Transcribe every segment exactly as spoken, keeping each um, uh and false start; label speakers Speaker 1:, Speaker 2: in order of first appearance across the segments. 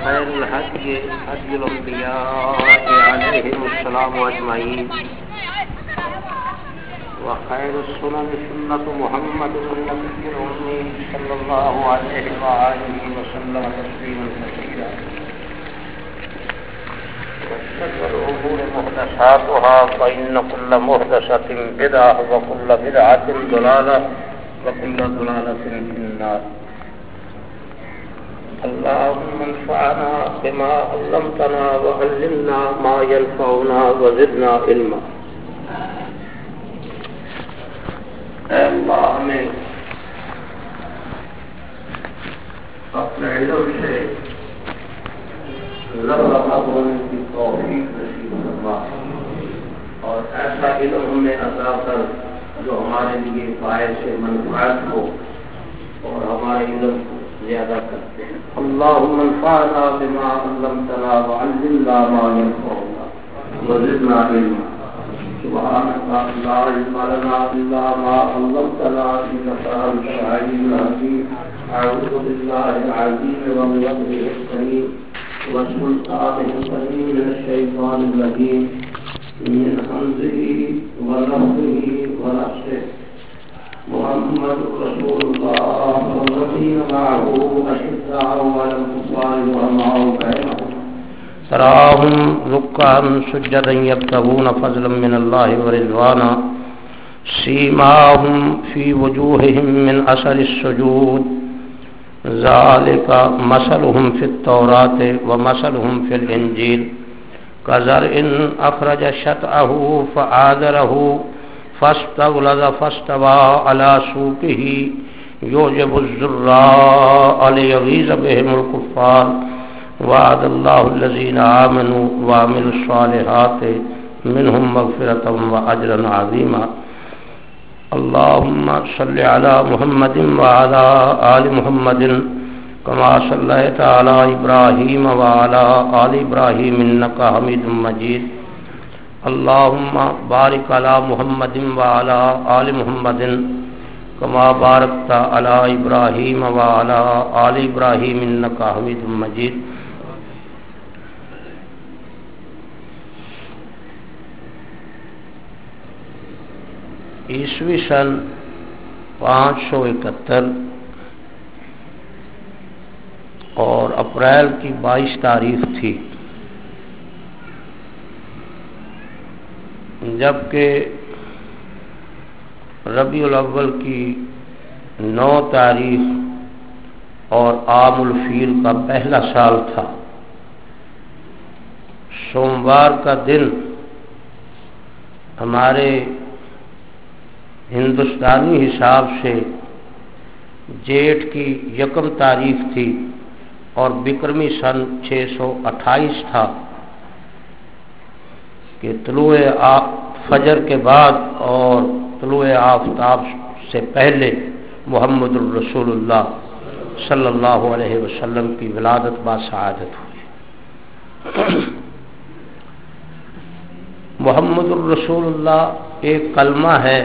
Speaker 1: وخير الهدي هدي الأنبياء عليهم السلام أجمعين وخير السنن سنة محمد النبي الأمي صلى الله عليه وآله وسلم تسليما كثيرا وشر الأمور محدثاتها فإن كل محدثة بدعة وكل بدعة ضلالة وكل ضلالة في النار. اللهم انفعنا بما علمتنا وعلمنا ما ينفعنا وزدنا علما. اے اللہ ہمیں اپنے علم سے لبرہ ہونے کی توفیق نصیب فرما اور ایسا علم ہمیں عطا کر جو ہمارے لیے باعث سے منفعت ہو اور ہمارے علم کو زیادہ کرتے ہیں. اللهم انفعنا بما علمتنا وعلمنا ما ينفعنا وزدنا علما. سبحانك لا علم لنا الا ما علمتنا انك انت العليم الحكيم. اعوذ بالله العظيم وبوجهه الكريم وسلطانه القديم من الشيطان الرجيم من همزه ونفخه ونفسه. محمد رسول الله والذين معه أشداء على الكفار رحماء بينهم تراهم ركعا سجدا يبتغون فضلا من الله ورضوانا سيماهم في وجوههم من أثر السجود ذلك مثلهم في التوراة ومثلهم في الإنجيل كزرع أخرج شطأه فآزره فاستغلظ فاستوى على سوقه يعجب الزراء ليغيظ بهم الكفار وعد الله الذين آمنوا وعملوا الصالحات منهم مغفرة وأجرا عظيما. اللهم صل على محمد وعلى آل محمد كما صليت على إبراهيم وعلى آل إبراهيم إنك حميد مجيد. اللهم بارك على محمد وعلى آل محمد كما باركت على إبراهيم وعلى آل إبراهيم إنك حميد مجيد. عیسوی سن پانچ سو اکہتر اور اپریل کی بائیس تاریخ تھی جبکہ ربیع الاول کی نو تاریخ اور عام الفیل کا پہلا سال تھا. سوموار کا دن ہمارے ہندوستانی حساب سے جیٹھ کی یکم تاریخ تھی اور بکرمی سن چھ سو اٹھائیس تھا کہ طلوع فجر کے بعد اور طلوع آفتاب سے پہلے محمد الرسول اللہ صلی اللہ علیہ وسلم کی ولادت باسعادت ہوئی. محمد الرسول اللہ ایک کلمہ ہے.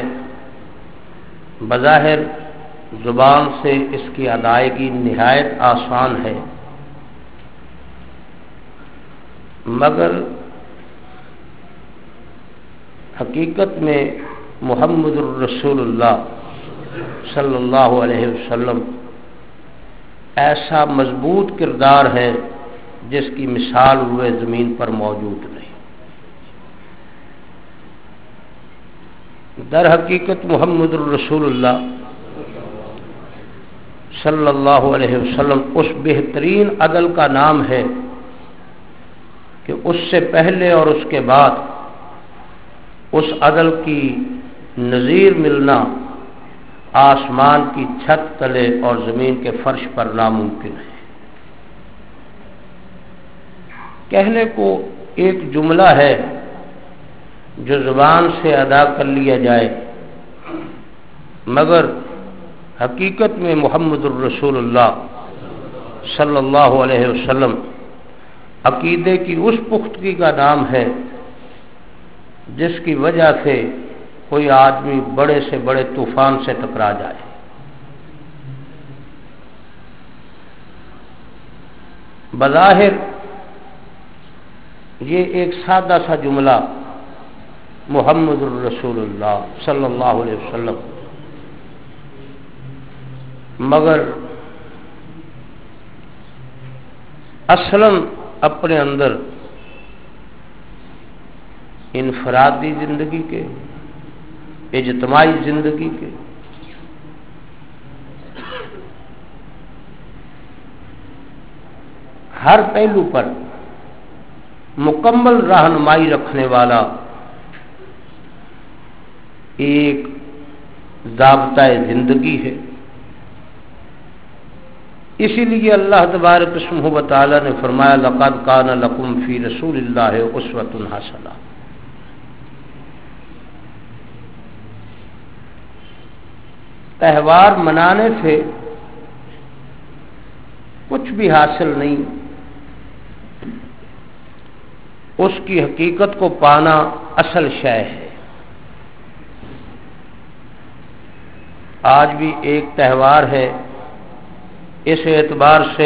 Speaker 1: بظاہر زبان سے اس کی ادائیگی نہایت آسان ہے مگر حقیقت میں محمد الرسول اللہ صلی اللہ علیہ وسلم ایسا مضبوط کردار ہے جس کی مثال روئے زمین پر موجود نہیں. در حقیقت محمد الرسول اللہ صلی اللہ علیہ وسلم اس بہترین عدل کا نام ہے کہ اس سے پہلے اور اس کے بعد اس عدل کی نظیر ملنا آسمان کی چھت تلے اور زمین کے فرش پر ناممکن ہے. کہنے کو ایک جملہ ہے جو زبان سے ادا کر لیا جائے مگر حقیقت میں محمد الرسول اللہ صلی اللہ علیہ وسلم عقیدے کی اس پختگی کا نام ہے جس کی وجہ سے کوئی آدمی بڑے سے بڑے طوفان سے ٹکرا جائے.
Speaker 2: بظاہر یہ ایک سادہ سا جملہ محمد الرسول اللہ صلی اللہ علیہ وسلم، مگر اصلاً اپنے اندر انفرادی زندگی کے، اجتماعی زندگی کے، ہر پہلو پر مکمل رہنمائی رکھنے والا ایک ضابطہ زندگی ہے۔ اسی لیے اللہ تبارک اسمہ و تعالی نے فرمایا لقد کان لکم فی رسول اللہ اسوۃ حسنہ۔ تہوار منانے سے کچھ بھی حاصل نہیں، اس کی حقیقت کو پانا اصل شے ہے۔ آج بھی ایک تہوار ہے، اس اعتبار سے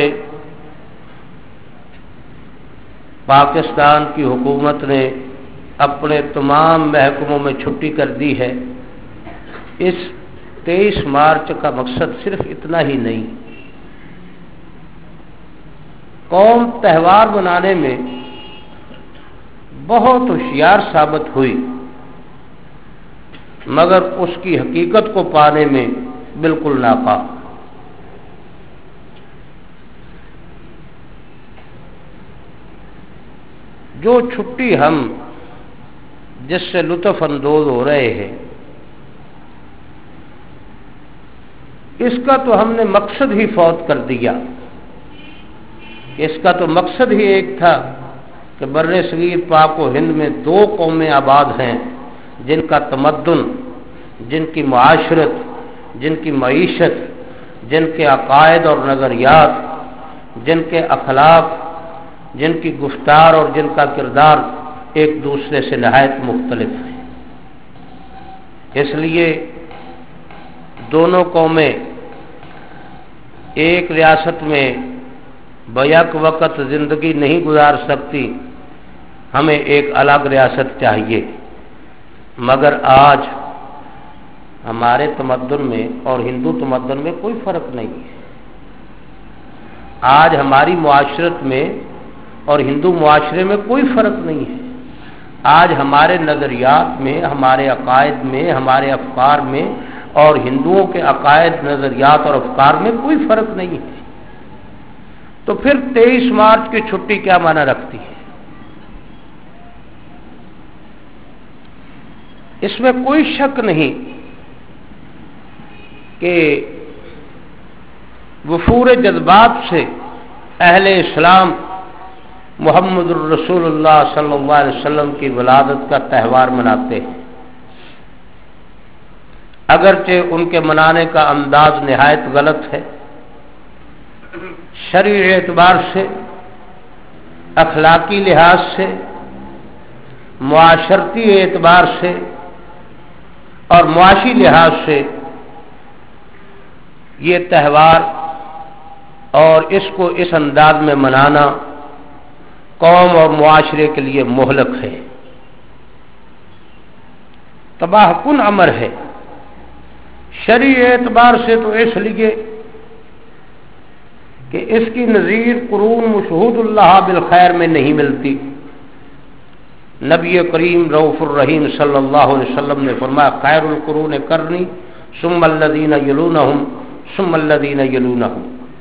Speaker 2: پاکستان کی حکومت نے اپنے تمام محکموں میں چھٹی کر دی ہے۔ اس تیئیس مارچ کا مقصد صرف اتنا ہی نہیں، قوم تہوار منانے میں بہت ہوشیار ثابت ہوئی، مگر اس کی حقیقت کو پانے میں بالکل ناکام۔ جو چھٹی ہم جس سے لطف اندوز ہو رہے ہیں، اس کا تو ہم نے مقصد ہی فوت کر دیا۔ اس کا تو مقصد ہی ایک تھا کہ بر صغیر پاک و ہند میں دو قومیں آباد ہیں جن کا تمدن، جن کی معاشرت، جن کی معیشت، جن کے عقائد اور نظریات، جن کے اخلاق، جن کی گفتار اور جن کا کردار ایک دوسرے سے نہایت مختلف ہے۔ اس لیے دونوں قومیں ایک ریاست میں بیک وقت زندگی نہیں گزار سکتی، ہمیں ایک الگ ریاست چاہیے۔ مگر آج ہمارے تمدن میں اور ہندو تمدن میں کوئی فرق نہیں ہے۔ آج ہماری معاشرت میں اور ہندو معاشرے میں کوئی فرق نہیں ہے۔ آج ہمارے نظریات میں، ہمارے عقائد میں، ہمارے افکار میں اور ہندوؤں کے عقائد، نظریات اور افکار میں کوئی فرق نہیں ہے۔ تو پھر تیئیس مارچ کی چھٹی کیا معنی رکھتی ہے؟ اس میں کوئی شک نہیں کہ وفور جذبات سے اہل اسلام محمد الرسول اللہ صلی اللہ علیہ وسلم کی ولادت کا تہوار مناتے ہیں، اگرچہ ان کے منانے کا انداز نہایت غلط ہے۔ شرعی اعتبار سے، اخلاقی لحاظ سے، معاشرتی اعتبار سے اور معاشی لحاظ سے یہ تہوار اور اس کو اس انداز میں منانا قوم اور معاشرے کے لیے مہلک ہے، تباہ کن امر ہے۔ شرعی اعتبار سے تو اس لیے کہ اس کی نظیر قرون مشہود اللہ بالخیر میں نہیں ملتی۔ نبی کریم رؤوف الرحیم صلی اللہ علیہ وسلم نے فرمایا خیر القرون قرنی ثم الذین یلونہم ثم الذین یلونہم۔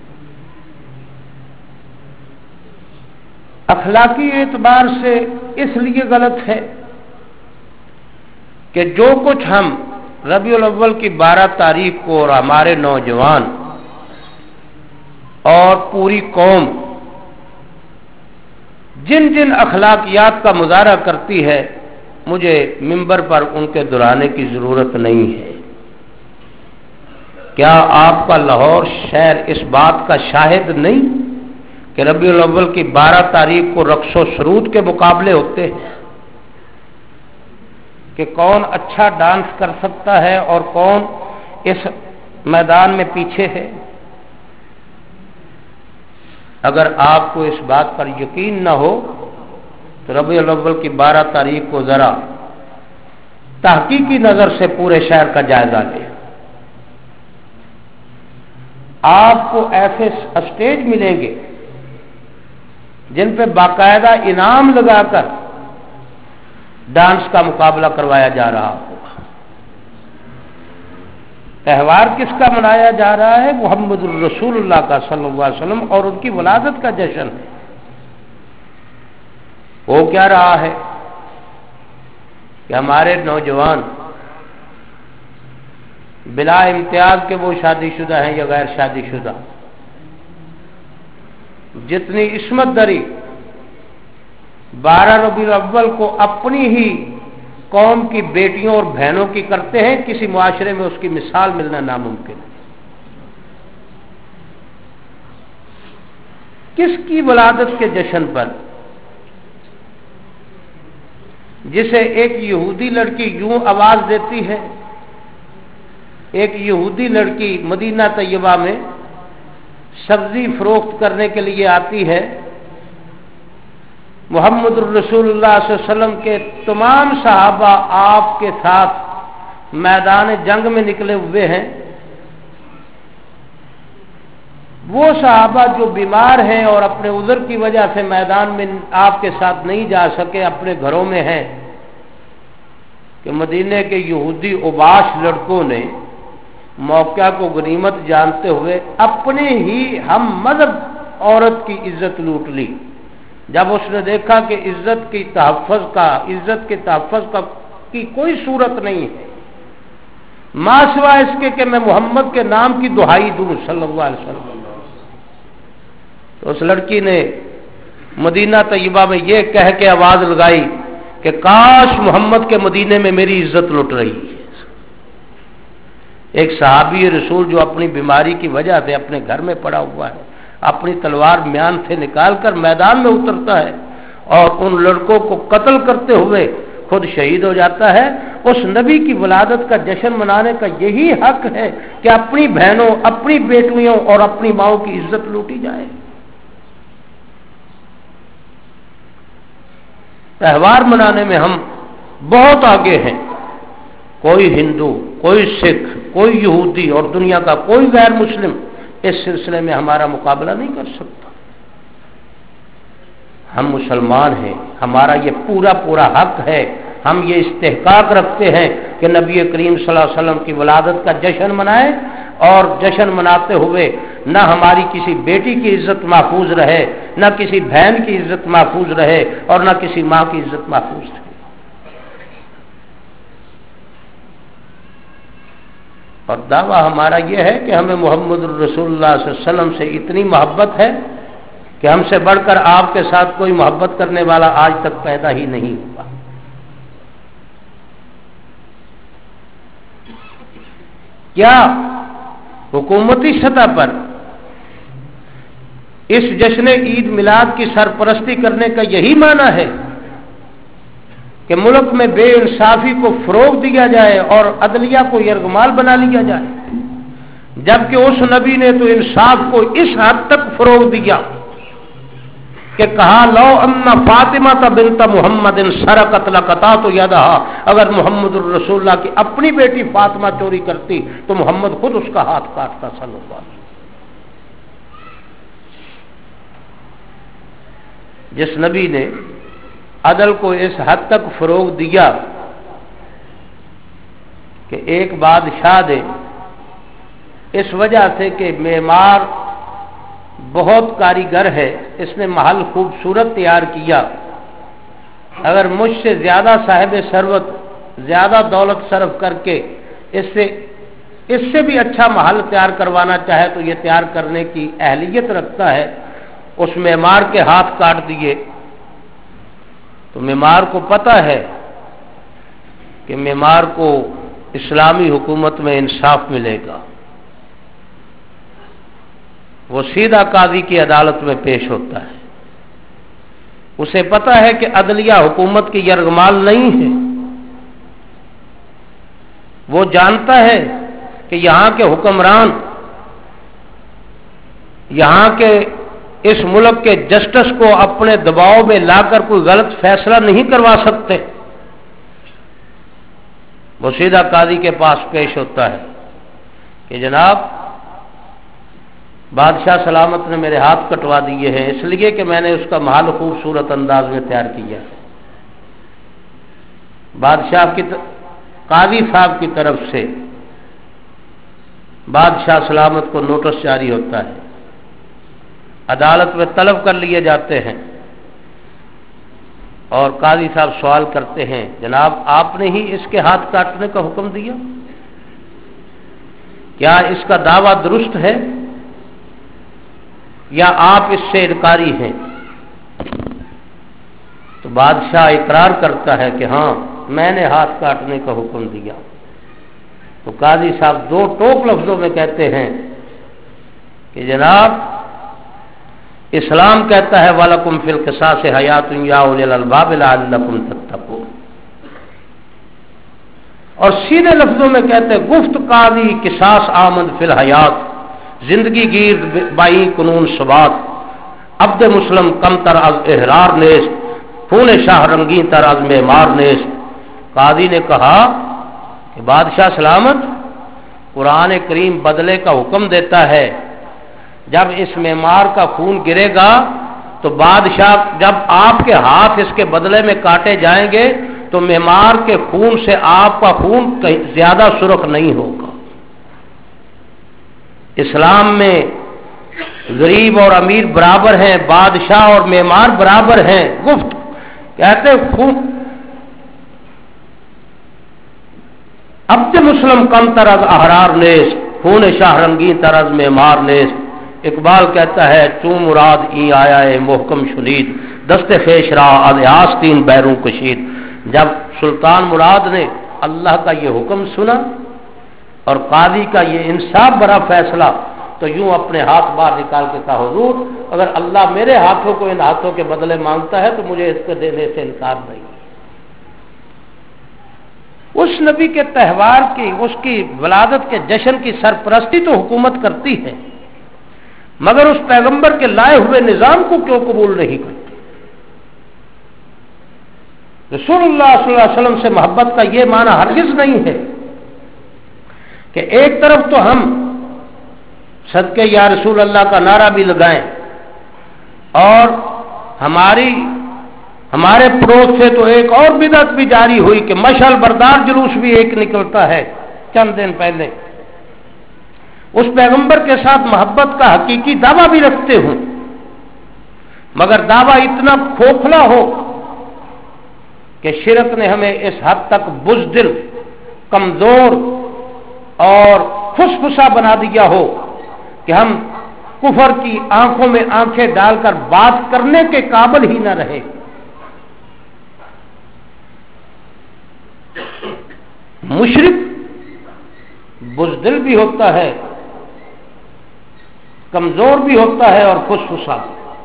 Speaker 2: اخلاقی اعتبار سے اس لیے غلط ہے کہ جو کچھ ہم ربیع الاول کی بارہ تاریخ کو اور ہمارے نوجوان اور پوری قوم جن جن اخلاقیات کا مظاہرہ کرتی ہے، مجھے منبر پر ان کے دہرانے کی ضرورت نہیں ہے۔ کیا آپ کا لاہور شہر اس بات کا شاہد نہیں کہ ربیع الاول کی بارہ تاریخ کو رقص و سرود کے مقابلے ہوتے ہیں کہ کون اچھا ڈانس کر سکتا ہے اور کون اس میدان میں پیچھے ہے؟ اگر آپ کو اس بات پر یقین نہ ہو تو ربیع الاول کی بارہ تاریخ کو ذرا تحقیقی نظر سے پورے شہر کا جائزہ لیں. آپ کو ایسے اسٹیج ملیں گے جن پہ باقاعدہ انعام لگا کر ڈانس کا مقابلہ کروایا جا رہا ہوگا. تہوار کس کا منایا جا رہا ہے؟ محمد الرسول اللہ کا صلی اللہ علیہ وسلم اور ان کی ولادت کا جشن ہے. وہ کیا رہا ہے کہ ہمارے نوجوان بلا امتیاز کے وہ شادی شدہ ہیں یا غیر شادی شدہ، جتنی عصمت دری بارہ ربیع الاول کو اپنی ہی قوم کی بیٹیوں اور بہنوں کی کرتے ہیں، کسی معاشرے میں اس کی مثال ملنا ناممکن ہے. کس کی ولادت کے جشن پر جسے ایک یہودی لڑکی یوں آواز دیتی ہے، ایک یہودی لڑکی مدینہ طیبہ میں سبزی فروخت کرنے کے لیے آتی ہے، محمد الرسول اللہ صلی اللہ علیہ وسلم کے تمام صحابہ آپ کے ساتھ میدان جنگ میں نکلے ہوئے ہیں. وہ صحابہ جو بیمار ہیں اور اپنے عذر کی وجہ سے میدان میں آپ کے ساتھ نہیں جا سکے، اپنے گھروں میں ہیں، کہ مدینے کے یہودی اوباش لڑکوں نے موقع کو غنیمت جانتے ہوئے اپنے ہی ہم مذہب عورت کی عزت لوٹ لی. جب اس نے دیکھا کہ عزت کی تحفظ کا عزت کے تحفظ کا کی کوئی صورت نہیں ہے ما سوائے اس کے کہ میں محمد کے نام کی دہائی دوں صلی اللہ علیہ وسلم، تو اس لڑکی نے مدینہ طیبہ میں یہ کہہ کے آواز لگائی کہ کاش محمد کے مدینے میں میری عزت لٹ رہی ہے. ایک صحابی رسول جو اپنی بیماری کی وجہ سے اپنے گھر میں پڑا ہوا ہے، اپنی تلوار میان سے نکال کر میدان میں اترتا ہے اور ان لڑکوں کو قتل کرتے ہوئے خود شہید ہو جاتا ہے. اس نبی کی ولادت کا جشن منانے کا یہی حق ہے کہ اپنی بہنوں، اپنی بیٹیوں اور اپنی ماؤں کی عزت لوٹی جائے. تہوار منانے میں ہم بہت آگے ہیں. کوئی ہندو، کوئی سکھ، کوئی یہودی اور دنیا کا کوئی غیر مسلم اس سلسلے میں ہمارا مقابلہ نہیں کر سکتا. ہم مسلمان ہیں، ہمارا یہ پورا پورا حق ہے. ہم یہ استحقاق رکھتے ہیں کہ نبی کریم صلی اللہ علیہ وسلم کی ولادت کا جشن منائیں، اور جشن مناتے ہوئے نہ ہماری کسی بیٹی کی عزت محفوظ رہے، نہ کسی بہن کی عزت محفوظ رہے، اور نہ کسی ماں کی عزت محفوظ رہے. اور دعویٰ ہمارا یہ ہے کہ ہمیں محمد الرسول اللہ صلی اللہ علیہ وسلم سے اتنی محبت ہے کہ ہم سے بڑھ کر آپ کے ساتھ کوئی محبت کرنے والا آج تک پیدا ہی نہیں ہوا. کیا حکومتی سطح پر اس جشن عید میلاد کی سرپرستی کرنے کا یہی معنی ہے کہ ملک میں بے انصافی کو فروغ دیا جائے اور عدلیہ کو یرغمال بنا لیا جائے؟ جبکہ اس نبی نے تو انصاف کو اس حد تک فروغ دیا کہ کہا لو ان فاطمہ بنت محمد سرقت لقطعت یدہا، اگر محمد الرسول اللہ کی اپنی بیٹی فاطمہ چوری کرتی تو محمد خود اس کا ہاتھ کاٹتا صلی اللہ علیہ وسلم. جس نبی نے عدل کو اس حد تک فروغ دیا کہ ایک بادشاہ دے اس وجہ سے کہ معمار بہت کاریگر ہے، اس نے محل خوبصورت تیار کیا، اگر مجھ سے زیادہ صاحب ثروت زیادہ دولت صرف کر کے اس سے اس سے بھی اچھا محل تیار کروانا چاہے تو یہ تیار کرنے کی اہلیت رکھتا ہے. اس معمار کے ہاتھ کاٹ دیے. تو معمار کو پتہ ہے کہ معمار کو اسلامی حکومت میں انصاف ملے گا، وہ سیدھا قاضی کی عدالت میں پیش ہوتا ہے. اسے پتہ ہے کہ عدلیہ حکومت کی یرغمال نہیں ہے. وہ جانتا ہے کہ یہاں کے حکمران، یہاں کے اس ملک کے جسٹس کو اپنے دباؤ میں لا کر کوئی غلط فیصلہ نہیں کروا سکتے. وہ سیدھا قاضی کے پاس پیش ہوتا ہے کہ جناب بادشاہ سلامت نے میرے ہاتھ کٹوا دیے ہیں اس لیے کہ میں نے اس کا محل خوبصورت انداز میں تیار کیا. بادشاہ کی قاضی صاحب کی طرف سے بادشاہ سلامت کو نوٹس جاری ہوتا ہے، عدالت میں طلب کر لیے جاتے ہیں اور قاضی صاحب سوال کرتے ہیں جناب آپ نے ہی اس کے ہاتھ کاٹنے کا حکم دیا، کیا اس کا دعویٰ درست ہے یا آپ اس سے انکاری ہیں؟ تو بادشاہ اقرار کرتا ہے کہ ہاں میں نے ہاتھ کاٹنے کا حکم دیا. تو قاضی صاحب دو ٹوک لفظوں میں کہتے ہیں کہ جناب اسلام کہتا ہے وَلَكُمْ فِي الْقِصَاصِ حَيَاةٌ يَا أُولِي الْأَلْبَابِ لَعَلَّكُمْ تَتَّقُونَ، اور سیدھے لفظوں میں کہتے ہیں گفت قاضی قصاص آمد فی الحیات، زندگی گیر بائی قانون ثبات، عبد مسلم کم تر از احرار نیست، خون شاہ رنگین تر از معمار نیست. قاضی نے کہا کہ بادشاہ سلامت قرآن کریم بدلے کا حکم دیتا ہے، جب اس معمار کا خون گرے گا تو بادشاہ جب آپ کے ہاتھ اس کے بدلے میں کاٹے جائیں گے تو معمار کے خون سے آپ کا خون زیادہ سرخ نہیں ہوگا. اسلام میں غریب اور امیر برابر ہیں، بادشاہ اور معمار برابر ہیں. گفت کہتے خون عبد مسلم کم ترز احرار نیس، خون شاہ رنگین ترز معمار نیس. اقبال کہتا ہے چون مراد ای آیا ہے محکم شدید، دست خیش را از آستین بیرون کشید. جب سلطان مراد نے اللہ کا یہ حکم سنا اور قاضی کا یہ انصاف بھرا فیصلہ تو یوں اپنے ہاتھ باہر نکال کے کہا حضور اگر اللہ میرے ہاتھوں کو ان ہاتھوں کے بدلے مانگتا ہے تو مجھے اس کو دینے سے انکار نہیں. اس نبی کے تہوار کی، اس کی ولادت کے جشن کی سرپرستی تو حکومت کرتی ہے، مگر اس پیغمبر کے لائے ہوئے نظام کو کیوں قبول نہیں کرتی؟ رسول اللہ صلی اللہ علیہ وسلم سے محبت کا یہ معنی ہرگز نہیں ہے کہ ایک طرف تو ہم صدقے یا رسول اللہ کا نعرہ بھی لگائیں اور ہماری ہمارے پڑوس سے تو ایک اور بدعت بھی جاری ہوئی کہ مشعل بردار جلوس بھی ایک نکلتا ہے چند دن پہلے، اس پیغمبر کے ساتھ محبت کا حقیقی دعویٰ بھی رکھتے ہوں مگر دعویٰ اتنا کھوکھلا ہو کہ شرک نے ہمیں اس حد تک بزدل، کمزور اور خسخسا بنا دیا ہو کہ ہم کفر کی آنکھوں میں آنکھیں ڈال کر بات کرنے کے قابل ہی نہ رہے. مشرک بزدل بھی ہوتا ہے، کمزور بھی ہوتا ہے اور خسخسا.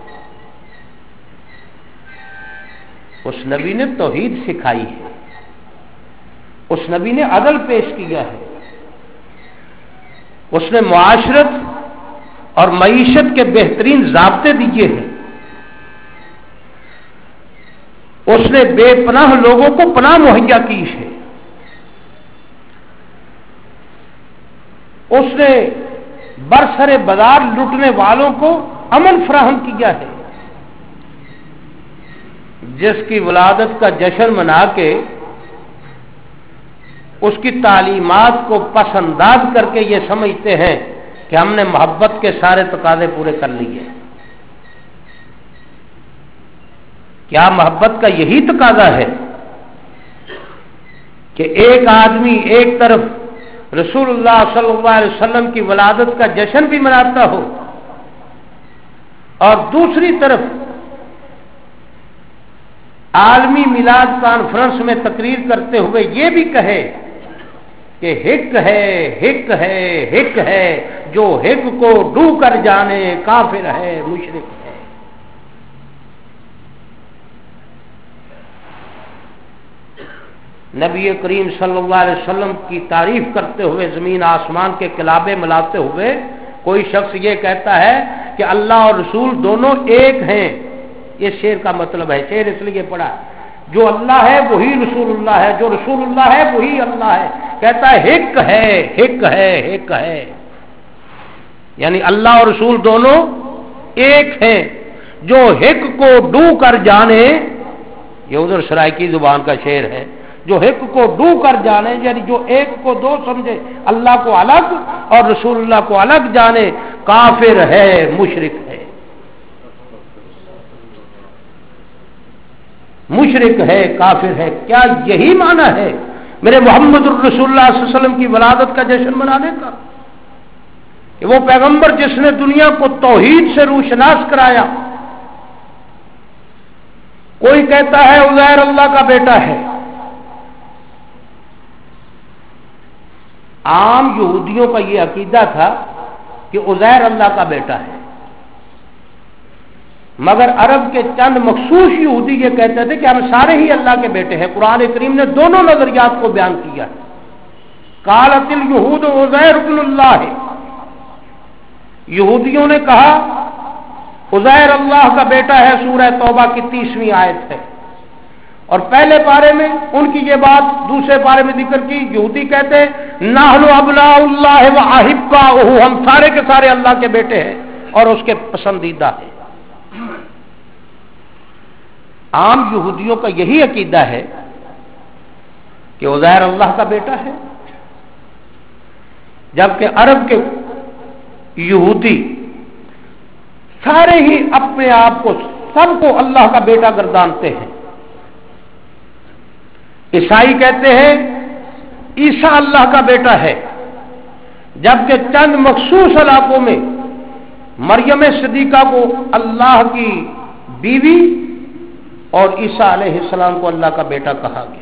Speaker 2: اس نبی نے توحید سکھائی ہے، اس نبی نے عدل پیش کیا ہے، اس نے معاشرت اور معیشت کے بہترین ضابطے دیے ہیں، اس نے بے پناہ لوگوں کو پناہ مہیا کی ہے، اس نے برسر بازار لوٹنے والوں کو امن فراہم کیا ہے. جس کی ولادت کا جشن منا کے اس کی تعلیمات کو پس انداز کر کے یہ سمجھتے ہیں کہ ہم نے محبت کے سارے تقاضے پورے کر لیے. کیا محبت کا یہی تقاضا ہے کہ ایک آدمی ایک طرف رسول اللہ صلی اللہ علیہ وسلم کی ولادت کا جشن بھی مناتا ہو اور دوسری طرف عالمی میلاد کانفرنس میں تقریر کرتے ہوئے یہ بھی کہے کہ ہک ہے ہک ہے ہک ہے جو ہک کو ڈو کر جانے کافر ہے مشرک ہے. نبی کریم صلی اللہ علیہ وسلم کی تعریف کرتے ہوئے زمین آسمان کے کلابے ملاتے ہوئے کوئی شخص یہ کہتا ہے کہ اللہ اور رسول دونوں ایک ہیں، یہ شعر کا مطلب ہے، شعر اس لیے پڑھا، جو اللہ ہے وہی رسول اللہ ہے، جو رسول اللہ ہے وہی اللہ ہے، کہتا ہے ہک ہے ہک ہے ہک ہے، یعنی اللہ اور رسول دونوں ایک ہیں، جو ہک کو ڈو کر جانے، یہ ادھر سرائکی زبان کا شعر ہے، جو ہک کو ڈو کر جانے، یعنی جو ایک کو دو سمجھے، اللہ کو الگ اور رسول اللہ کو الگ جانے، کافر ہے، مشرک ہے، مشرک ہے، کافر ہے۔ کیا یہی معنی ہے میرے محمد الرسول اللہ صلی اللہ علیہ وسلم کی ولادت کا جشن منانے کا؟ کہ وہ پیغمبر جس نے دنیا کو توحید سے روشناس کرایا، کوئی کہتا ہے عزیر اللہ کا بیٹا ہے، عام یہودیوں کا یہ عقیدہ تھا کہ عزیر اللہ کا بیٹا ہے، مگر عرب کے چند مخصوص یہودی یہ کہتے تھے کہ ہم سارے ہی اللہ کے بیٹے ہیں۔ قرآن کریم نے دونوں نظریات کو بیان کیا ہے۔ قالت الیہود عزیر ابن اللہ، یہودیوں نے کہا عزیر اللہ کا بیٹا ہے، سورہ توبہ کی تیسویں آیت ہے، اور پہلے پارے میں ان کی یہ بات دوسرے پارے میں ذکر کی۔ یہودی کہتے ہیں نحن ابناء اللہ و احباؤہ، ہم سارے کے سارے اللہ کے بیٹے ہیں اور اس کے پسندیدہ ہیں۔ عام یہودیوں کا یہی عقیدہ ہے کہ عزیر اللہ کا بیٹا ہے، جبکہ عرب کے یہودی سارے ہی اپنے آپ کو سب کو اللہ کا بیٹا گردانتے ہیں۔ عیسائی کہتے ہیں عیسیٰ اللہ کا بیٹا ہے، جبکہ چند مخصوص علاقوں میں مریم صدیقہ کو اللہ کی بیوی اور عیسیٰ علیہ السلام کو اللہ کا بیٹا کہا گیا۔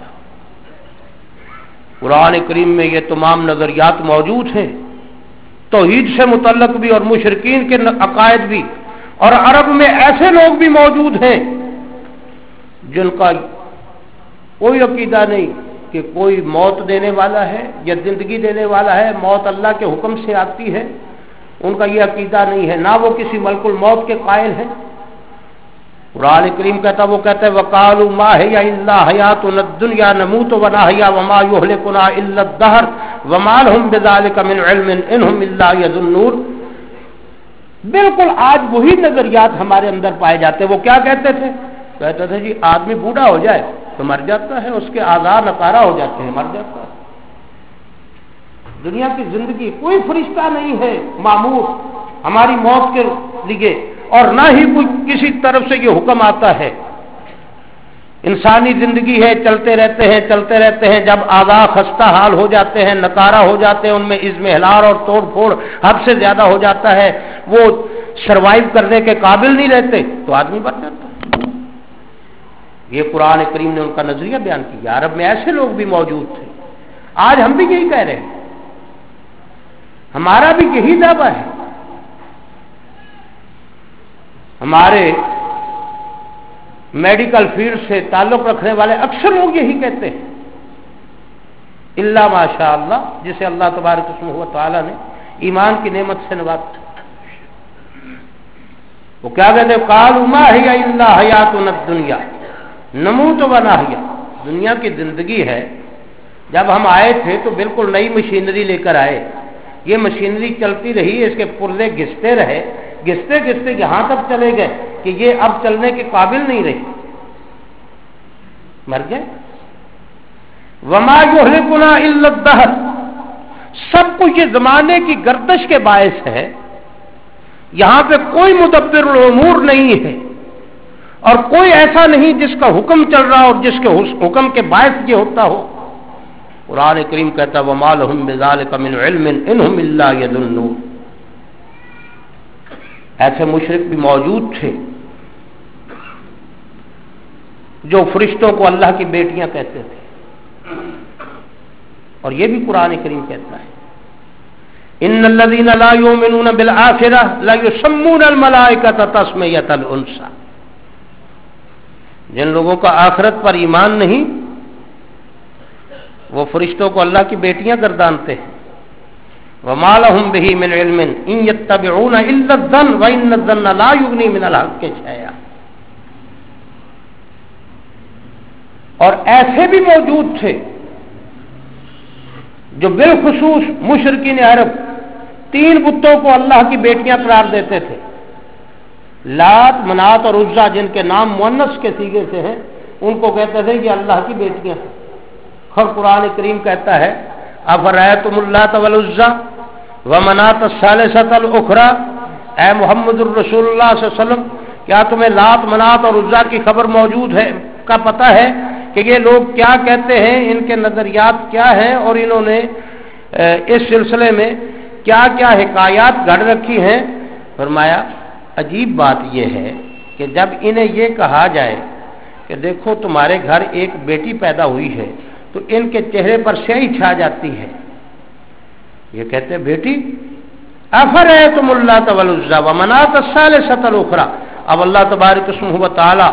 Speaker 2: قرآن کریم میں یہ تمام نظریات موجود ہیں، توحید سے متعلق بھی اور مشرکین کے عقائد بھی، اور عرب میں ایسے لوگ بھی موجود ہیں جن کا کوئی عقیدہ نہیں کہ کوئی موت دینے والا ہے یا زندگی دینے والا ہے، موت اللہ کے حکم سے آتی ہے، ان کا یہ عقیدہ نہیں ہے، نہ وہ کسی ملک الموت کے قائل ہیں۔ قرآن کریم کہتا وہ کہتا ہے وقالوا ما هي الا حیاتنا الدنیا نموت ونحیا وما يهلكنا الا الدهر وما لهم بذلك من علم انهم الا يظنون۔ بالکل آج وہی نظریات ہمارے اندر پائے جاتے ہیں۔ وہ کیا کہتے تھے؟ کہتے تھے جی آدمی بوڑھا ہو جائے تو مر جاتا ہے، اس کے اعضاء نقارہ ہو جاتے ہیں، مر جاتا ہے۔ دنیا کی زندگی کوئی فرشتہ نہیں ہے مامور ہماری موت کے لیے، اور نہ ہی کوئی کسی طرف سے یہ حکم آتا ہے۔ انسانی زندگی ہے، چلتے رہتے ہیں چلتے رہتے ہیں، جب اعضاء خستہ حال ہو جاتے ہیں، نکارہ ہو جاتے ہیں، ان میں اضمحلال اور توڑ پھوڑ حد سے زیادہ ہو جاتا ہے، وہ سروائیو کرنے کے قابل نہیں رہتے تو آدمی مر جاتا ہے۔ یہ قرآن کریم نے ان کا نظریہ بیان کیا۔ عرب میں ایسے لوگ بھی موجود تھے، آج ہم بھی یہی کہہ رہے ہیں، ہمارا بھی یہی دعویٰ ہے۔ ہمارے میڈیکل فیلڈ سے تعلق رکھنے والے اکثر لوگ یہی کہتے ہیں، الا ماشاء اللہ، جسے اللہ تبارک و تعالی نے ایمان کی نعمت سے نوازا۔ وہ کیا کہتے ہیں قالوا ما هي الا حیاتنا الدنیا نموت ونحیا، دنیا کی زندگی ہے۔ جب ہم آئے تھے تو بالکل نئی مشینری لے کر آئے، یہ مشینری چلتی رہی، اس کے پرزے گھستے رہے، گھستے گھستے یہاں تک چلے گئے کہ یہ اب چلنے کے قابل نہیں رہی، مر گئے۔ وما یہلکنا الا الدہر، سب کچھ یہ زمانے کی گردش کے باعث ہے، یہاں پہ کوئی مدبر الامور نہیں ہے، اور کوئی ایسا نہیں جس کا حکم چل رہا اور جس کے حکم کے باعث یہ ہوتا ہو۔ قرآن کریم کہتا ہے وما لهم بذلك من علم انهم الا يظنون۔ ایسے مشرک بھی موجود تھے جو فرشتوں کو اللہ کی بیٹیاں کہتے تھے، اور یہ بھی قرآن کریم کہتا ہے ان الذين لا يؤمنون بالآخرة لا يسمون الملائكة تسمية الانثى، جن لوگوں کا آخرت پر ایمان نہیں وہ فرشتوں کو اللہ کی بیٹیاں گردانتے ہیں۔ وما لهم به من علم ان يتبعون الا الظن وان الظن لا يغني من الحق شيئا. اور ایسے بھی موجود تھے جو بالخصوص مشرکین عرب تین بتوں کو اللہ کی بیٹیاں قرار دیتے تھے. لات، منات اور عزا، جن کے نام مؤنث کے صیغے سے ہیں، ان کو کہتے تھے یہ اللہ کی بیٹیاں ہیں. خود قرآن کریم کہتا ہے افرأیتم اللات والعزی ومناۃ الثالثۃ الاخری، اے محمد الرسول اللہ صلی اللہ علیہ وسلم کیا تمہیں لات، منات اور عزا کی خبر موجود ہے کا پتہ ہے کہ یہ لوگ کیا کہتے ہیں، ان کے نظریات کیا ہیں اور انہوں نے اس سلسلے میں کیا کیا حکایات گھڑ رکھی ہیں. فرمایا عجیب بات یہ ہے کہ جب انہیں یہ کہا جائے کہ دیکھو تمہارے گھر ایک بیٹی پیدا ہوئی ہے تو ان کے چہرے پر سیاہی چھا جاتی ہے. یہ کہتے ہیں بیٹی، افرأیتم اللات والعزی ومناۃ الثالثۃ الاخری. اب اللہ تبارک اسمہ و تعالی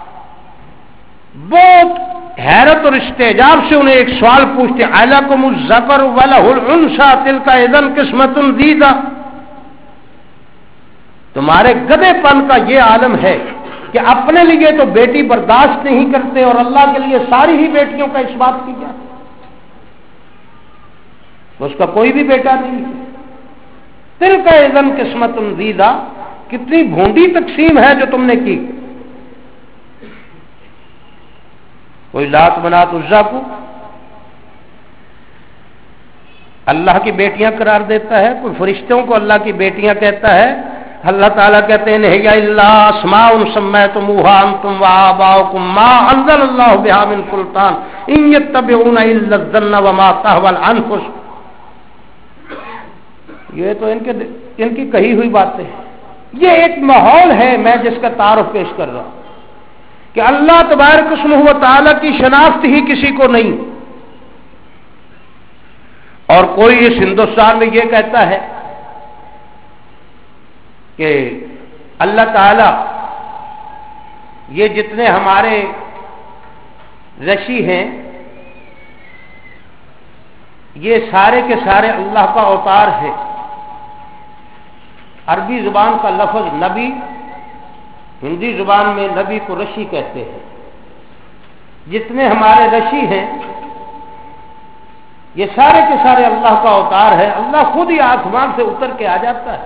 Speaker 2: بہت حیرت اور استعجاب سے انہیں ایک سوال پوچھتے ہیں الکم الذکر ولہ الانثی تلک اذا قسمۃ ضیزی. تمہارے گدھے پن کا یہ عالم ہے کہ اپنے لیے تو بیٹی برداشت نہیں کرتے اور اللہ کے لیے ساری ہی بیٹیوں کا اس بات کیا اس کا کوئی بھی بیٹا نہیں ہے. تلک اذا قسمۃ ضیزی، کتنی بھونڈی تقسیم ہے جو تم نے کی. کوئی لات، منات، عزا کو اللہ کی بیٹیاں قرار دیتا ہے، کوئی فرشتوں کو اللہ کی بیٹیاں کہتا ہے. اللہ تعالیٰ کہتے ہیں نہیں الا اسماء سمیتموها انتم وآباؤکم ما انزل اللہ بها من سلطان ان یتبعون الا الظن وما تهوى الانفس. یہ تو ان کے ان کی کہی ہوئی باتیں ہیں. یہ ایک ماحول ہے میں جس کا تعارف پیش کر رہا ہوں کہ اللہ تبارک اسمہ و تعالیٰ کی شناخت ہی کسی کو نہیں. اور کوئی اس ہندوستان میں یہ کہتا ہے کہ اللہ تعالی یہ جتنے ہمارے رشی ہیں یہ سارے کے سارے اللہ کا اوتار ہے. عربی زبان کا لفظ نبی، ہندی زبان میں نبی کو رشی کہتے ہیں. جتنے ہمارے رشی ہیں یہ سارے کے سارے اللہ کا اوتار ہے. اللہ خود ہی آسمان سے اتر کے آ جاتا ہے.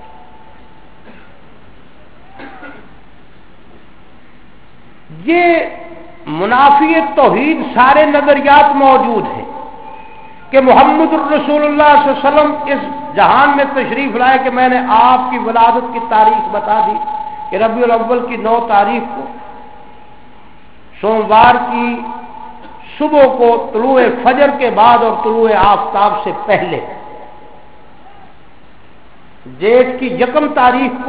Speaker 2: یہ منافیت توحید سارے نظریات موجود ہیں کہ محمد الرسول اللہ صلی اللہ علیہ وسلم اس جہان میں تشریف لائے کہ میں نے آپ کی ولادت کی تاریخ بتا دی کہ ربیع الاول کی نو تاریخ کو سوموار کی صبح کو طلوع فجر کے بعد اور طلوع آفتاب سے پہلے، جیٹھ کی یکم تاریخ کو،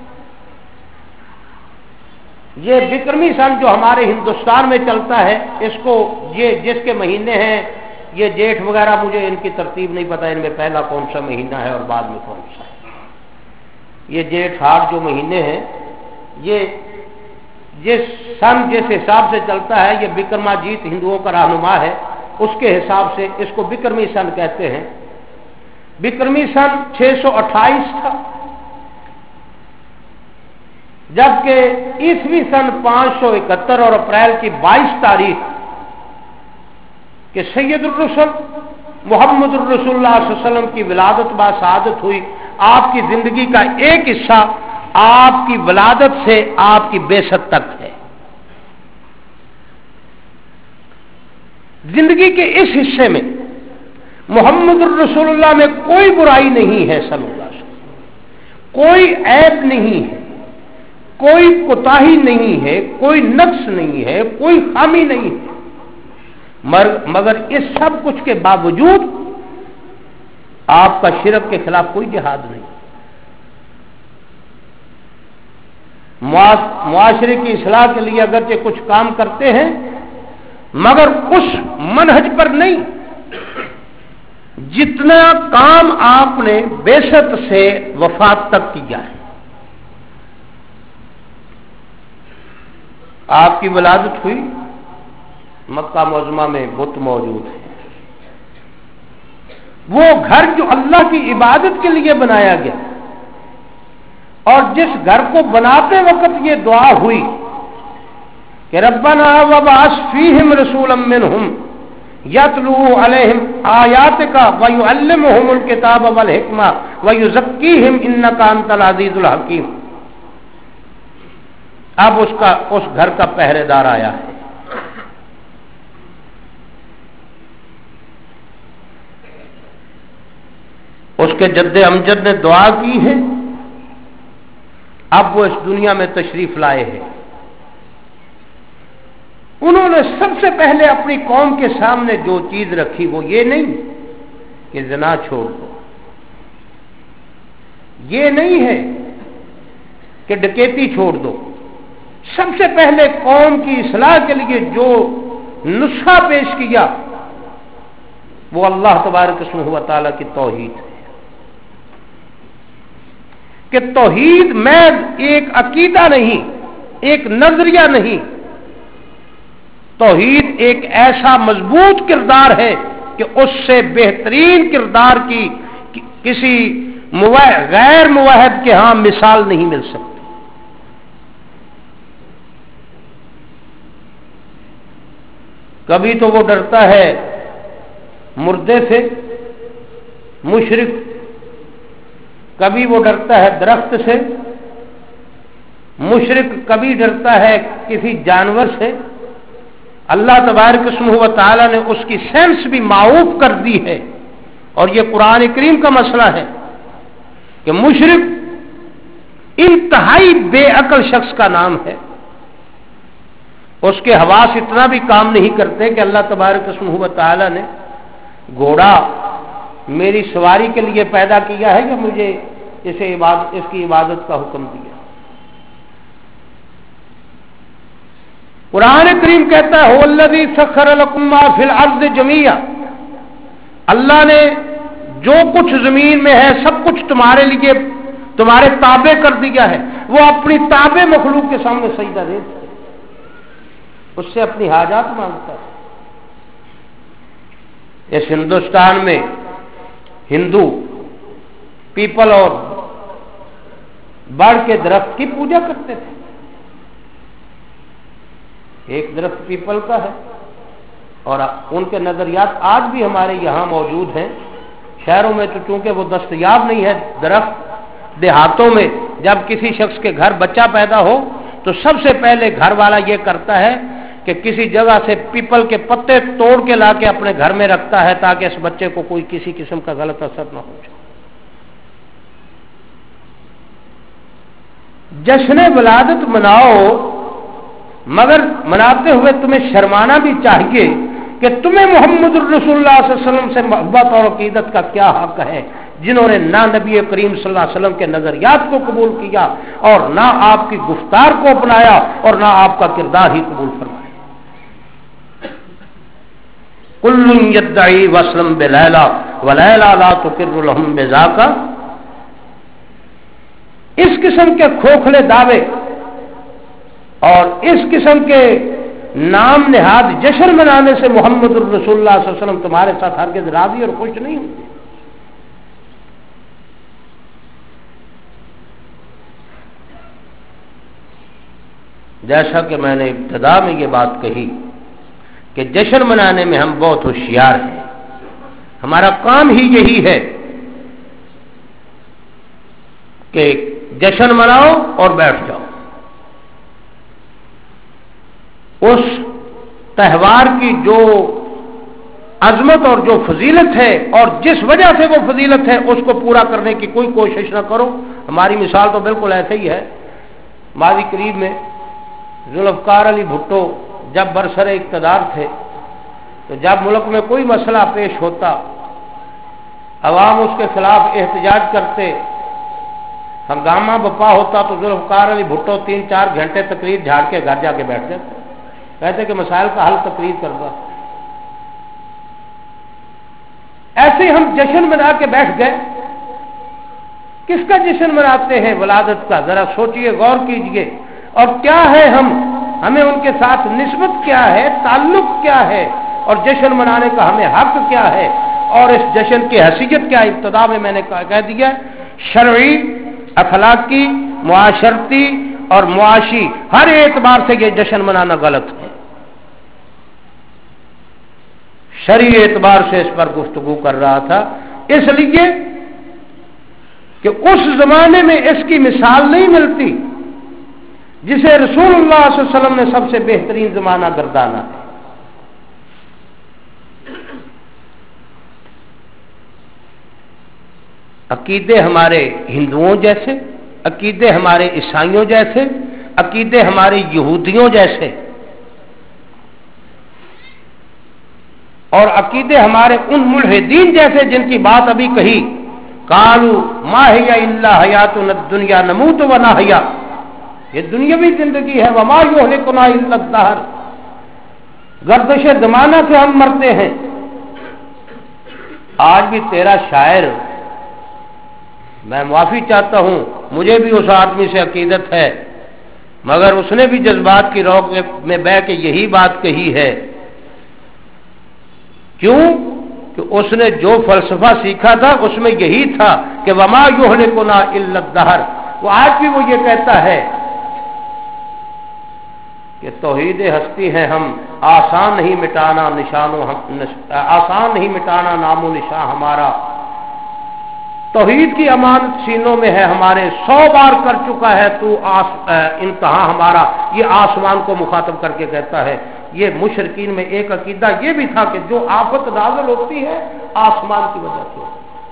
Speaker 2: یہ بکرمی سن جو ہمارے ہندوستان میں چلتا ہے اس کو یہ جس کے مہینے ہیں یہ جیٹھ وغیرہ مجھے ان کی ترتیب نہیں پتہ ان میں پہلا کون سا مہینہ ہے اور بعد میں کون سا ہے. یہ جیٹھ ہاٹ جو مہینے ہیں یہ جس سن جس حساب سے چلتا ہے یہ بکرما جیت ہندوؤں کا رہنما ہے اس کے حساب سے اس کو بکرمی سن کہتے ہیں. بکرمی سن چھ سو اٹھائیس تھا جبکہ عیسوی سن پانچ سو اکہتر اور اپریل کی بائیس تاریخ کہ سید الرسل محمد الرسول اللہ صلی اللہ علیہ وسلم کی ولادت با سعادت ہوئی. آپ کی زندگی کا ایک حصہ آپ کی ولادت سے آپ کی بعثت تک ہے. زندگی کے اس حصے میں محمد الرسول اللہ میں کوئی برائی نہیں ہے صلی اللہ علیہ وسلم، کوئی عیب نہیں ہے، کوئی کوتاہی نہیں ہے، کوئی نقص نہیں ہے، کوئی خامی نہیں ہے. مگر اس سب کچھ کے باوجود آپ کا شرک کے خلاف کوئی جہاد نہیں. معاشرے کی اصلاح کے لیے اگرچہ کچھ کام کرتے ہیں مگر اس منہج پر نہیں جتنا کام آپ نے بعثت سے وفات تک کیا ہے. آپ کی ولادت ہوئی، مکہ معظمہ میں بت موجود ہیں، وہ گھر جو اللہ کی عبادت کے لیے بنایا گیا، اور جس گھر کو بناتے وقت یہ دعا ہوئی کہ ربنا وابعث فیہم رسولا منہم یتلو علیہم آیاتک ویعلمہم الکتاب والحکمہ ویزکیہم انک انت العزیز الحکیم. اب اس کا اس گھر کا پہرے دار آیا ہے. اس کے جد امجد نے دعا کی ہے، اب وہ اس دنیا میں تشریف لائے ہیں. انہوں نے سب سے پہلے اپنی قوم کے سامنے جو چیز رکھی وہ یہ نہیں کہ زنا چھوڑ دو، یہ نہیں ہے کہ ڈکیتی چھوڑ دو. سب سے پہلے قوم کی اصلاح کے لیے جو نسخہ پیش کیا وہ اللہ تبارک و تعالیٰ کی توحید ہے، کہ توحید محض ایک عقیدہ نہیں، ایک نظریہ نہیں، توحید ایک ایسا مضبوط کردار ہے کہ اس سے بہترین کردار کی کسی غیر موحد کے ہاں مثال نہیں مل سکتی. کبھی تو وہ ڈرتا ہے مردے سے، مشرک، کبھی وہ ڈرتا ہے درخت سے، مشرک کبھی ڈرتا ہے کسی جانور سے. اللہ تبارک اسمہ و تعالی نے اس کی سینس بھی معوف کر دی ہے، اور یہ قرآن کریم کا مسئلہ ہے کہ مشرک انتہائی بے عقل شخص کا نام ہے. اس کے حواس اتنا بھی کام نہیں کرتے کہ اللہ تبارک اسمہ و تعالی نے گھوڑا میری سواری کے لیے پیدا کیا ہے یا مجھے اسے عبادت اس کی عبادت کا حکم دیا. قرآن کریم کہتا ہے هو الذی سخر لکم ما فی الارض جمیعا، اللہ نے جو کچھ زمین میں ہے سب کچھ تمہارے لیے تمہارے تابع کر دیا ہے. وہ اپنی تابع مخلوق کے سامنے سجدہ دیتا ہے، اس سے اپنی حاجات مانگتا ہے. اس ہندوستان میں ہندو پیپل اور بڑ کے درخت کی پوجا کرتے تھے. ایک درخت پیپل کا ہے اور ان کے نظریات آج بھی ہمارے یہاں موجود ہیں. شہروں میں تو چونکہ وہ دستیاب نہیں ہے درخت، دیہاتوں میں جب کسی شخص کے گھر بچہ پیدا ہو تو سب سے پہلے گھر والا یہ کرتا ہے کہ کسی جگہ سے پیپل کے پتے توڑ کے لا کے اپنے گھر میں رکھتا ہے تاکہ اس بچے کو کوئی کسی قسم کا غلط اثر نہ ہو جائے. جشن ولادت مناؤ، مگر مناتے ہوئے تمہیں شرمانا بھی چاہیے کہ تمہیں محمد الرسول اللہ صلی اللہ علیہ وسلم سے محبت اور عقیدت کا کیا حق ہے، جنہوں نے نہ نبی کریم صلی اللہ علیہ وسلم کے نظریات کو قبول کیا اور نہ آپ کی گفتار کو اپنایا اور نہ آپ کا کردار ہی قبول فرمایا. کل یدعی وصلا بلیلا ولیلا لا تقر لهم بذاک. اس قسم کے کھوکھلے دعوے اور اس قسم کے نام نہاد جشن منانے سے محمد الرسول اللہ صلی اللہ علیہ وسلم تمہارے ساتھ ہرگز راضی اور خوش نہیں ہوتے. جیسا کہ میں نے ابتدا میں یہ بات کہی کہ جشن منانے میں ہم بہت ہوشیار ہیں. ہمارا کام ہی یہی ہے کہ جشن مناؤ اور بیٹھ جاؤ. اس تہوار کی جو عظمت اور جو فضیلت ہے اور جس وجہ سے وہ فضیلت ہے اس کو پورا کرنے کی کوئی کوشش نہ کرو. ہماری مثال تو بالکل ایسے ہی ہے. ماضی قریب میں ذوالفقار علی بھٹو جب برسر اقتدار تھے تو جب ملک میں کوئی مسئلہ پیش ہوتا عوام اس کے خلاف احتجاج کرتے، ہنگامہ بپا ہوتا تو ذوالفقار علی بھٹو تین چار گھنٹے تقریر جھاڑ کے گھر جا کے بیٹھ جاتے، کہتے کہ مسائل کا حل تقریر کرتا. ایسے ہم جشن منا کے بیٹھ گئے. کس کا جشن مناتے ہیں؟ ولادت کا. ذرا سوچئے، غور کیجئے. اور کیا ہے ہم ہمیں ان کے ساتھ نسبت کیا ہے، تعلق کیا ہے، اور جشن منانے کا ہمیں حق کیا ہے. اور اس جشن کی حیثیت کیا ابتدا میں میں نے کہہ دیا، شرعی، اخلاقی، معاشرتی اور معاشی ہر اعتبار سے یہ جشن منانا غلط ہے۔ شرعی اعتبار سے اس پر گفتگو کر رہا تھا، اس لیے کہ اس زمانے میں اس کی مثال نہیں ملتی جسے رسول اللہ صلی اللہ علیہ وسلم نے سب سے بہترین زمانہ گردانا ہے۔ عقیدے ہمارے ہندوؤں جیسے، عقیدے ہمارے عیسائیوں جیسے، عقیدے ہمارے یہودیوں جیسے، اور عقیدے ہمارے ان ملحدین جیسے جن کی بات ابھی کہی، قالوا ما هي الا حیاتنا الدنیا نموت ونحیا، یہ دنیاوی زندگی ہے، وما یہلکنا الا الدہر، گردش زمانہ سے ہم مرتے ہیں۔ آج بھی تیرا شاعر، میں معافی چاہتا ہوں، مجھے بھی اس آدمی سے عقیدت ہے، مگر اس نے بھی جذبات کی روک میں بہ کے یہی بات کہی ہے۔ کیوں؟ کہ اس نے جو فلسفہ سیکھا تھا اس میں یہی تھا کہ وما یہلکنا الا الدہر۔ وہ آج بھی وہ یہ کہتا ہے کہ توحید ہستی ہے ہم، آسان نہیں مٹانا نشان و ہم نش... آسان نہیں مٹانا نام و نشان ہمارا، توحید کی امانت سینوں میں ہے ہمارے، سو بار کر چکا ہے تو آس... انتہا ہمارا، یہ آسمان کو مخاطب کر کے کہتا ہے۔ یہ مشرکین میں ایک عقیدہ یہ بھی تھا کہ جو آفت نازل ہوتی ہے آسمان کی وجہ سے۔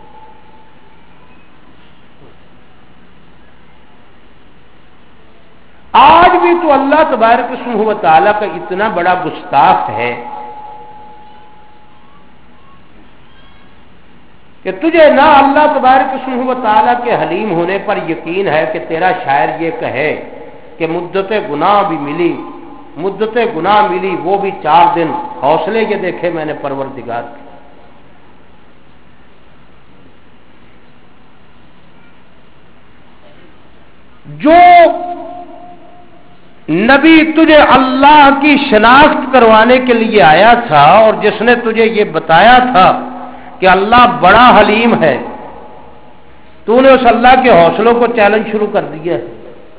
Speaker 2: آج بھی تو اللہ تبارک و تعالیٰ کا اتنا بڑا گستاخ ہے کہ تجھے نہ اللہ تبارک و تعالیٰ کے حلیم ہونے پر یقین ہے کہ تیرا شاعر یہ کہے کہ مدت گناہ بھی ملی، مدت گناہ ملی وہ بھی چار دن، حوصلے یہ دیکھے میں نے پروردگار کے۔ جو نبی تجھے اللہ کی شناخت کروانے کے لیے آیا تھا اور جس نے تجھے یہ بتایا تھا کہ اللہ بڑا حلیم ہے، تو نے اس اللہ کے حوصلوں کو چیلنج شروع کر دیا ہے۔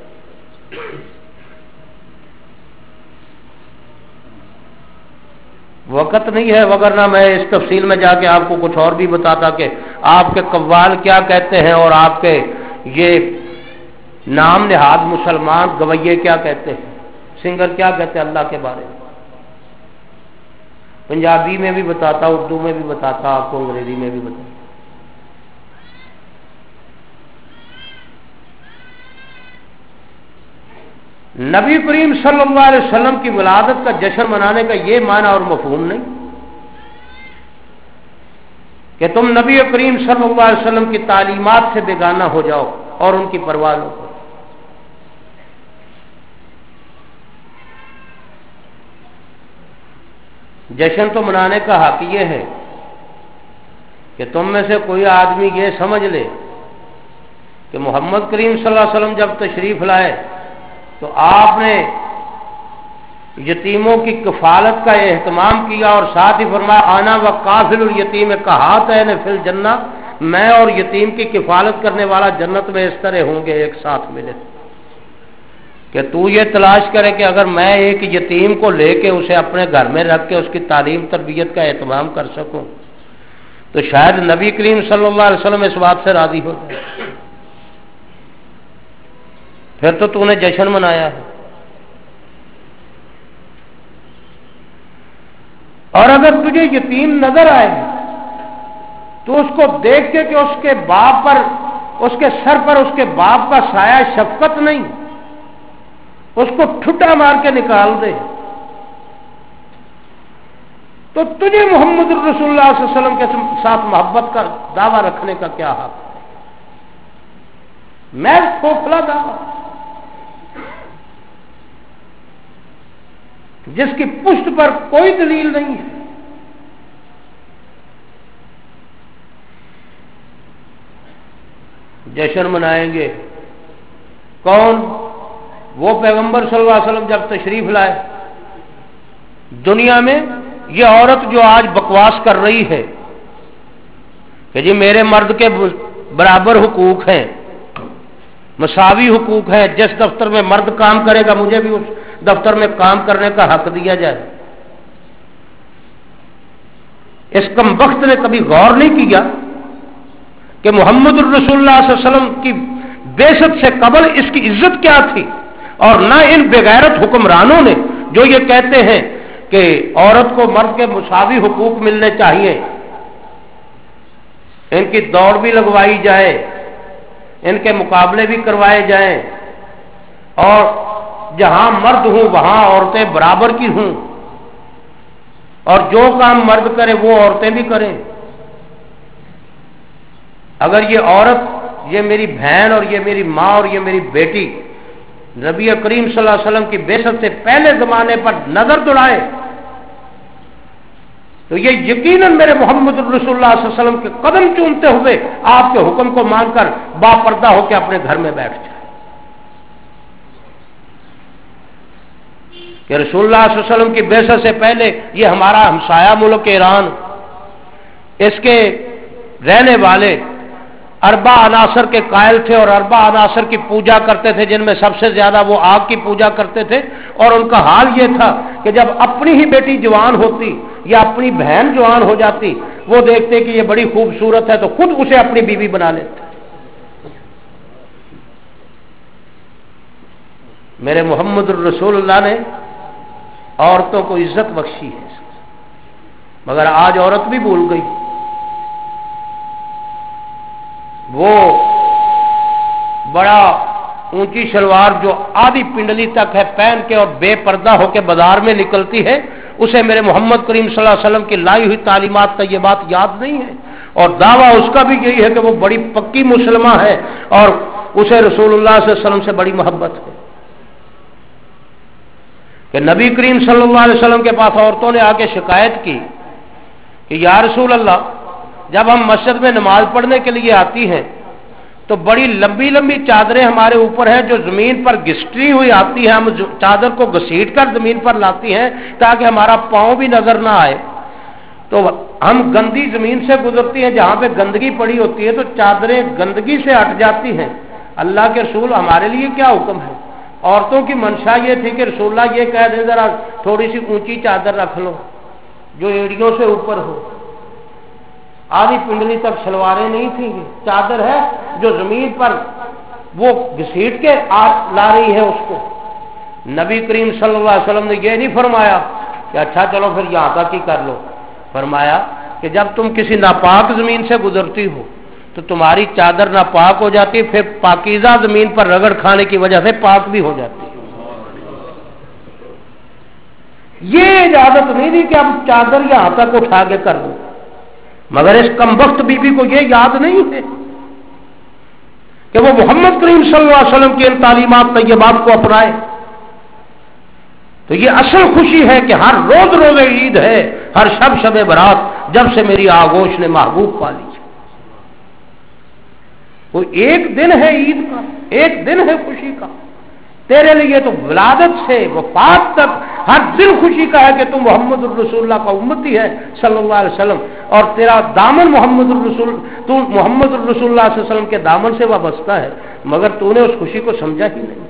Speaker 2: وقت نہیں ہے، وگرنہ میں اس تفصیل میں جا کے آپ کو کچھ اور بھی بتاتا کہ آپ کے قوال کیا کہتے ہیں اور آپ کے یہ نام نہاد مسلمان گویے کیا کہتے ہیں، سنگر کیا کہتے ہیں اللہ کے بارے میں۔ پنجابی میں بھی بتاتا، اردو میں بھی بتاتا، آپ کو انگریزی میں بھی بتاتا۔ نبی کریم صلی اللہ علیہ وسلم کی ولادت کا جشن منانے کا یہ معنی اور مفہوم نہیں کہ تم نبی کریم صلی اللہ علیہ وسلم کی تعلیمات سے بیگانہ ہو جاؤ اور ان کی پرواہ نہ کرو۔ جشن تو منانے کا حق یہ ہے کہ تم میں سے کوئی آدمی یہ سمجھ لے کہ محمد کریم صلی اللہ علیہ وسلم جب تشریف لائے تو آپ نے یتیموں کی کفالت کا اہتمام کیا اور ساتھ ہی فرمایا آنا و کافل الیتیم کہاتین فی الجنہ، میں اور یتیم کی کفالت کرنے والا جنت میں اس طرح ہوں گے ایک ساتھ ملے۔ کہ تو یہ تلاش کرے کہ اگر میں ایک یتیم کو لے کے اسے اپنے گھر میں رکھ کے اس کی تعلیم تربیت کا اہتمام کر سکوں تو شاید نبی کریم صلی اللہ علیہ وسلم اس بات سے راضی ہو جائے، پھر تو تو نے جشن منایا ہے۔ اور اگر تجھے یتیم نظر آئے تو اس کو دیکھ کے کہ اس کے باپ پر، اس کے سر پر اس کے باپ کا سایہ شفقت نہیں، اس کو ٹھٹا مار کے نکال دے، تو تجھے محمد رسول اللہ صلی اللہ علیہ وسلم کے ساتھ محبت کا دعویٰ رکھنے کا کیا حق ہے؟ میں کھوکھلا دعویٰ جس کی پشت پر کوئی دلیل نہیں ہے۔ جشن منائیں گے کون؟ وہ پیغمبر صلی اللہ علیہ وسلم جب تشریف لائے دنیا میں، یہ عورت جو آج بکواس کر رہی ہے کہ جی میرے مرد کے برابر حقوق ہیں، مساوی حقوق ہیں، جس دفتر میں مرد کام کرے گا مجھے بھی اس دفتر میں کام کرنے کا حق دیا جائے۔ اس کم وقت نے کبھی غور نہیں کیا کہ محمد الرسول اللہ صلی اللہ علیہ وسلم کی بعثت سے قبل اس کی عزت کیا تھی، اور نہ ان بغیرت حکمرانوں نے جو یہ کہتے ہیں کہ عورت کو مرد کے مساوی حقوق ملنے چاہیے، ان کی دوڑ بھی لگوائی جائے، ان کے مقابلے بھی کروائے جائیں، اور جہاں مرد ہوں وہاں عورتیں برابر کی ہوں، اور جو کام مرد کرے وہ عورتیں بھی کریں۔ اگر یہ عورت، یہ میری بہن اور یہ میری ماں اور یہ میری بیٹی نبی کریم صلی اللہ علیہ وسلم کی بعثت سے پہلے زمانے پر نظر دوڑائے تو یہ یقیناً میرے محمد الرسول اللہ صلی اللہ علیہ وسلم کے قدم چومتے ہوئے آپ کے حکم کو مان کر با پردہ ہو کے اپنے گھر میں بیٹھ جائے کہ رسول اللہ صلی اللہ علیہ وسلم کی بعثت سے پہلے یہ ہمارا ہمسایہ ملک ایران، اس کے رہنے والے اربع عناصر کے قائل تھے اور اربع عناصر کی پوجا کرتے تھے، جن میں سب سے زیادہ وہ آگ کی پوجا کرتے تھے، اور ان کا حال یہ تھا کہ جب اپنی ہی بیٹی جوان ہوتی یا اپنی بہن جوان ہو جاتی، وہ دیکھتے کہ یہ بڑی خوبصورت ہے تو خود اسے اپنی بیوی بنا لیتے۔ میرے محمد الرسول اللہ نے عورتوں کو عزت بخشی ہے، مگر آج عورت بھی بھول گئی۔ وہ بڑا اونچی شلوار جو آدھی پنڈلی تک ہے پہن کے اور بے پردہ ہو کے بازار میں نکلتی ہے، اسے میرے محمد کریم صلی اللہ علیہ وسلم کی لائی ہوئی تعلیمات کا یہ بات یاد نہیں ہے، اور دعویٰ اس کا بھی یہی ہے کہ وہ بڑی پکی مسلمہ ہے اور اسے رسول اللہ صلی اللہ علیہ وسلم سے بڑی محبت ہے۔ کہ نبی کریم صلی اللہ علیہ وسلم کے پاس عورتوں نے آ کے شکایت کی کہ یا رسول اللہ، جب ہم مسجد میں نماز پڑھنے کے لیے آتی ہیں تو بڑی لمبی لمبی چادریں ہمارے اوپر ہیں جو زمین پر گھسٹی ہوئی آتی ہیں، ہم چادر کو گھسیٹ کر زمین پر لاتی ہیں تاکہ ہمارا پاؤں بھی نظر نہ آئے، تو ہم گندی زمین سے گزرتی ہیں، جہاں پہ گندگی پڑی ہوتی ہے تو چادریں گندگی سے ہٹ جاتی ہیں۔ اللہ کے رسول، ہمارے لیے کیا حکم ہے؟ عورتوں کی منشا یہ تھی کہ رسول اللہ یہ کہہ دیں ذرا تھوڑی سی اونچی چادر رکھ لو جو ایڑیوں سے اوپر ہو، آدھی پنڈلی تک شلواریں نہیں تھیں، چادر ہے جو زمین پر وہ گھسیٹ کے لا رہی ہے اس کو۔ نبی کریم صلی اللہ علیہ وسلم نے یہ نہیں فرمایا کہ اچھا چلو پھر یہاں تک ہی کر لو، فرمایا کہ جب تم کسی ناپاک زمین سے گزرتی ہو تو تمہاری چادر ناپاک ہو جاتی ہے، پھر پاکیزہ زمین پر رگڑ کھانے کی وجہ سے پاک بھی ہو جاتی ہے۔ یہ اجازت نہیں دی کہ اب چادر یہاں تک اٹھا کے کر دو، مگر اس کم وقت بی بی کو یہ یاد نہیں ہے کہ وہ محمد کریم صلی اللہ علیہ وسلم کی ان تعلیمات طیبات کو اپنائے۔ تو یہ اصل خوشی ہے کہ ہر روز روز عید ہے، ہر شب شب برات، جب سے میری آغوش نے محبوب پالی۔ وہ ایک دن ہے عید کا، ایک دن ہے خوشی کا، تیرے لیے تو ولادت سے وفات تک ہر دن خوشی کا ہے کہ تم محمد الرسول اللہ کا امتی ہے صلی اللہ علیہ وسلم، اور تیرا دامن محمد الرسول تو محمد الرسول اللہ صلی اللہ علیہ وسلم کے دامن سے وابستہ ہے، مگر تو نے اس خوشی کو سمجھا ہی نہیں۔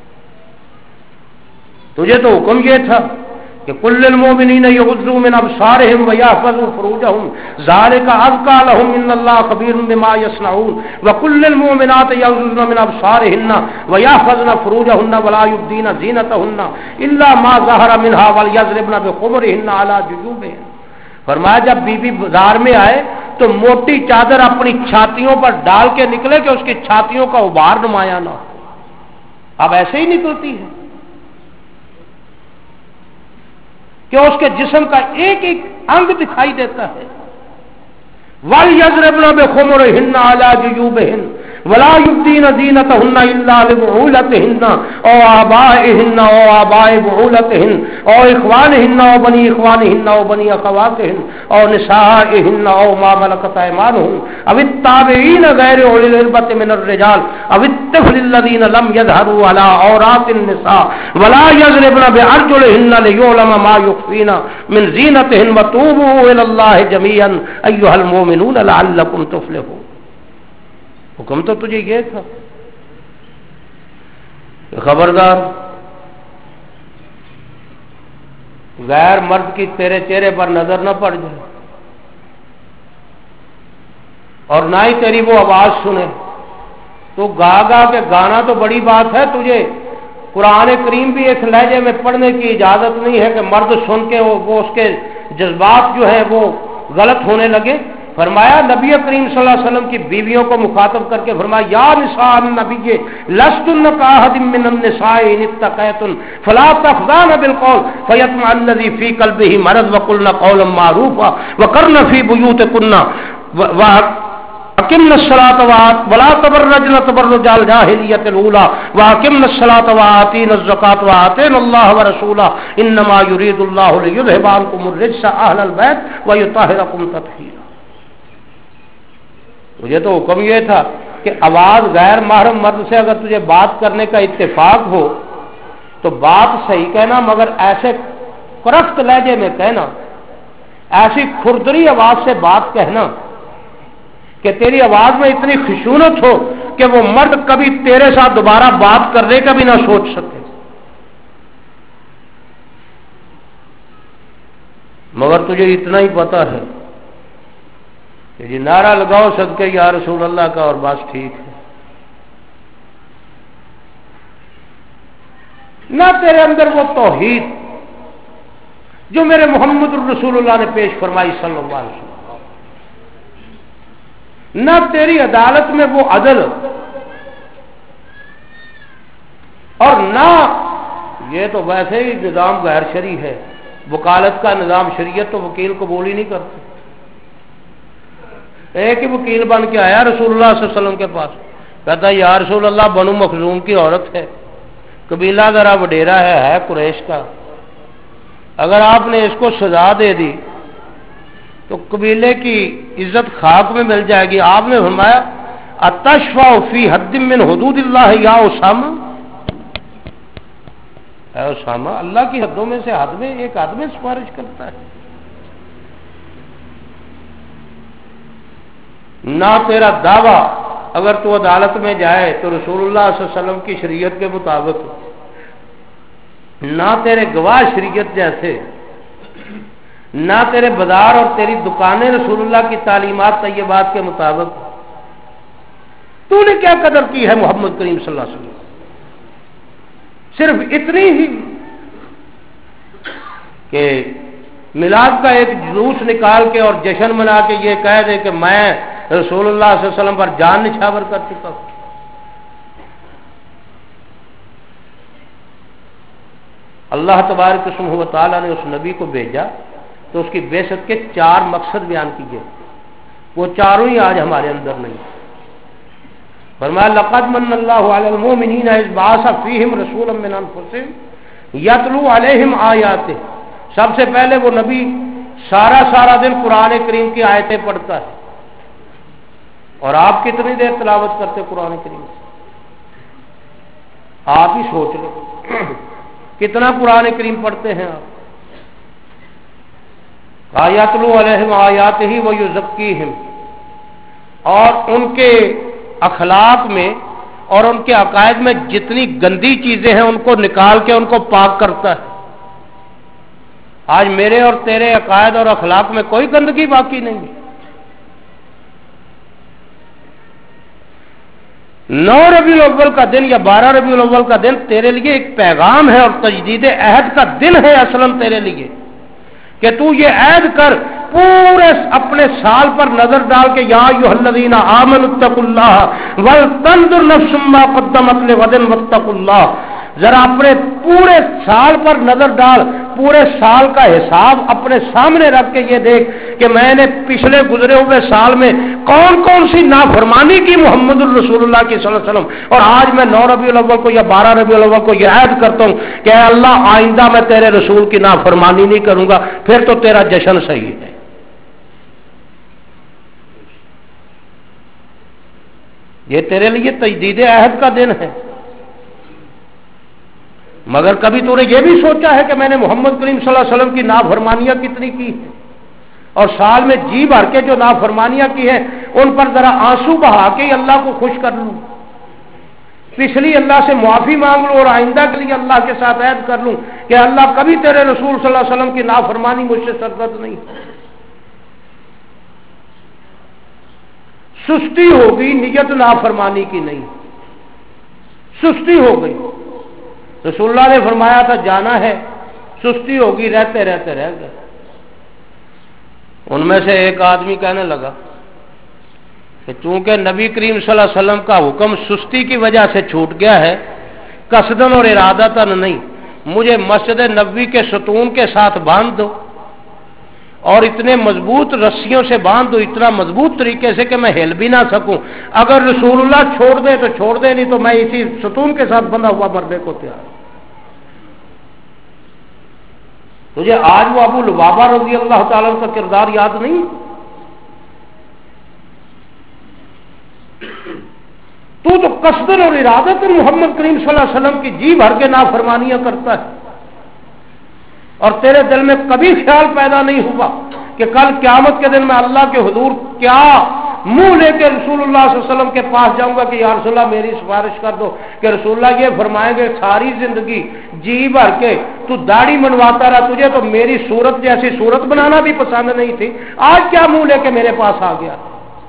Speaker 2: تجھے تو حکم یہ تھا کہ کل المؤمنین یغضوا من ابصارہم ویحفظوا فروجہم ذالک ازکی لہم ان اللہ خبیر بما یصنعون وکل المؤمنات یغضضن من ابصارہن ویحفظن فروجہن ولا یبدین زینتہن الا ما ظہر منہا ولیضربن بخمرہن علی جیوبہن۔ فرمایا جب بی بی بازار میں آئے تو موٹی چادر اپنی چھاتیوں پر ڈال کے نکلے کہ اس کی چھاتیوں کا غبار نمایاں نہ ہو۔ اب ایسے ہی نکلتی ہے کہ اس کے جسم کا ایک ایک انگ دکھائی دیتا ہے۔ وَلْيَضْرِبْنَ بِخُمُرِهِنَّ عَلَى جُيُوبِهِنَّ، ولا یبدین زینتہن الا لبعولتہن او آبائہن او آباء بعولتہن او اخوانہن او بنی اخوانہن او بنی اخواتہن او نسائہن او ما ملکت ایمانہم او التابعین غیر اولی الاربۃ من الرجال او الطفل الذین لم یظہروا علی عورات النساء ولا یضربن بارجلہن لیعلم ما یخفین من زینتہن وتوبوا الی اللہ جميعا ایھا المؤمنون لعلکم تفلحون. حکم تو تجھے یہ تھا کہ خبردار غیر مرد کی تیرے چہرے پر نظر نہ پڑ جائے اور نہ ہی تیری وہ آواز سنے. تو گا گا کے گانا تو بڑی بات ہے, تجھے قرآن کریم بھی اس لہجے میں پڑھنے کی اجازت نہیں ہے کہ مرد سن کے وہ اس کے جذبات جو ہیں وہ غلط ہونے لگے. فرمایا نبی کریم صلی اللہ علیہ وسلم کی بیویوں کو مخاطب کر کے فرمایا یا نساء النبی لستن کاحد من النساء ان اتقیتن فلا تخضعن بالقول فیطمع الذی فی قلبہ مرض وقلن قولا معروفا وقرن فی بیوتکن واقمن الصلاة ولا تبرجن تبرج الجاہلیۃ الاولی واقمن الصلاة وآتین الزکاة وآتین اللہ ورسولہ انما یرید اللہ لیذھب عنکم الرجس اہل البیت ویطہرکم تطہیرا. مجھے تو حکم یہ تھا کہ آواز غیر محرم مرد سے اگر تجھے بات کرنے کا اتفاق ہو تو بات صحیح کہنا, مگر ایسے کرخت لہجے میں کہنا, ایسی کھردری آواز سے بات کہنا کہ تیری آواز میں اتنی خشونت ہو کہ وہ مرد کبھی تیرے ساتھ دوبارہ بات کرنے کا بھی نہ سوچ سکے. مگر تجھے اتنا ہی پتا ہے کہ جی نعرہ لگاؤ صدقے یا رسول اللہ کا اور بس ٹھیک ہے, نہ تیرے اندر وہ توحید جو میرے محمد الرسول اللہ نے پیش فرمائی صلی اللہ علیہ وسلم, نہ تیری عدالت میں وہ عدل, اور نہ یہ تو ویسے ہی نظام غیر شرعی ہے. وکالت کا نظام, شریعت تو وکیل قبول ہی نہیں کرتی. ایک ہی وکیل بن کے آیا رسول اللہ صلی اللہ علیہ وسلم کے پاس, کہتا یا رسول اللہ بنو مخزوم کی عورت ہے, قبیلہ ذرا وڈیرا ہے, ہے قریش کا, اگر آپ نے اس کو سزا دے دی تو قبیلے کی عزت خاک میں مل جائے گی. آپ نے فرمایا اتشفع فی حد من حدود اللہ یا اسامہ, اے اسامہ اللہ کی حدوں میں سے حد میں ایک حد میں سفارش کرتا ہے. نہ تیرا دعویٰ اگر تو عدالت میں جائے تو رسول اللہ صلی اللہ علیہ وسلم کی شریعت کے مطابق, نہ تیرے گواہ شریعت جیسے, نہ تیرے بازار اور تیری دکانیں رسول اللہ کی تعلیمات طیبات کے مطابق. تو نے کیا قدر کی ہے محمد کریم صلی اللہ علیہ وسلم؟ صرف اتنی ہی کہ میلاد کا ایک جلوس نکال کے اور جشن منا کے یہ کہہ دے کہ میں رسول اللہ صلی اللہ علیہ وسلم پر جان نچھاور کر چکا ہوں. اللہ تبارک و تعالی نے اس نبی کو بھیجا تو اس کی بعثت کے چار مقصد بیان کیے, وہ چاروں ہی آج ہمارے اندر نہیں. فرمایا لقد من اللہ علی المؤمنین اذ بعث فیہم رسولا من انفسہم یتلو علیہم آیاتہ. سب سے پہلے وہ نبی سارا سارا دن قرآن کریم کی آیتیں پڑھتا ہے, اور آپ کتنی دیر تلاوت کرتے قرآن کریم سے؟ آپ ہی سوچ لیں کتنا قرآن کریم پڑھتے ہیں آپ. آیاتلو علیہم آیاتہ ویزکیہم, اور ان کے اخلاق میں اور ان کے عقائد میں جتنی گندی چیزیں ہیں ان کو نکال کے ان کو پاک کرتا ہے. آج میرے اور تیرے عقائد اور اخلاق میں کوئی گندگی باقی نہیں ہے. نو ربیع الاول کا دن یا بارہ ربیع الاول کا دن تیرے لیے ایک پیغام ہے اور تجدید عہد کا دن ہے اصلاً تیرے لیے, کہ تو یہ عہد کر پورے اپنے سال پر نظر ڈال کے یا ایھا الذین آمنوا اتقوا اللہ ولتنظر نفس ما قدمت لغد واتقوا اللہ, ذرا اپنے پورے سال پر نظر ڈال، پورے سال کا حساب اپنے سامنے رکھ کے یہ دیکھ کہ میں نے پچھلے گزرے ہوئے سال میں کون کون سی نافرمانی کی محمد الرسول اللہ کی صلی اللہ علیہ وسلم، اور آج میں نو ربیع الاول کو یا بارہ ربیع الاول کو یہ عہد کرتا ہوں کہ اے اللہ آئندہ میں تیرے رسول کی نافرمانی نہیں کروں گا، پھر تو تیرا جشن صحیح ہے۔ یہ تیرے لیے تجدید عہد کا دن ہے، مگر کبھی تو نے یہ بھی سوچا ہے کہ میں نے محمد کریم صلی اللہ علیہ وسلم کی نافرمانیاں کتنی کی ہیں، اور سال میں جی بھر کے جو نافرمانیاں کی ہیں ان پر ذرا آنسو بہا کے ہی اللہ کو خوش کر لوں، پچھلی اللہ سے معافی مانگ لوں اور آئندہ کے لیے اللہ کے ساتھ عہد کر لوں کہ اللہ کبھی تیرے رسول صلی اللہ علیہ وسلم کی نافرمانی مجھ سے سرزد نہیں۔ سستی ہو گئی، نیت نافرمانی کی نہیں، سستی ہو گئی۔ رسول اللہ نے فرمایا تھا جانا ہے، سستی ہوگی، رہتے رہتے رہ گئے۔ ان میں سے ایک آدمی کہنے لگا کہ چونکہ نبی کریم صلی اللہ علیہ وسلم کا حکم سستی کی وجہ سے چھوٹ گیا ہے، قصدن اور ارادتن نہیں، مجھے مسجد نبوی کے ستون کے ساتھ باندھ دو اور اتنے مضبوط رسیوں سے باندھ دو، اتنا مضبوط طریقے سے کہ میں ہل بھی نہ سکوں، اگر رسول اللہ چھوڑ دے تو چھوڑ دے، نہیں تو میں اسی ستون کے ساتھ بندھا ہوا مرنے کو تیار ہوں۔ تجھے آج وہ ابو لبابہ رضی اللہ تعالیٰ کا کردار یاد نہیں؟ تو تو قصدن اور ارادت محمد کریم صلی اللہ علیہ وسلم کی جی بھر کے نافرمانیاں کرتا ہے، اور تیرے دل میں کبھی خیال پیدا نہیں ہوا کہ کل قیامت کے دن میں اللہ کے حضور کیا منہ لے کے رسول اللہ صلی اللہ علیہ وسلم کے پاس جاؤں گا کہ یا رسول اللہ میری سفارش کر دو، کہ رسول اللہ یہ فرمائیں گے ساری زندگی جی بھر کے تو داڑھی منواتا رہا، تجھے تو میری صورت جیسی صورت بنانا بھی پسند نہیں تھی، آج کیا منہ لے کے میرے پاس آ گیا؟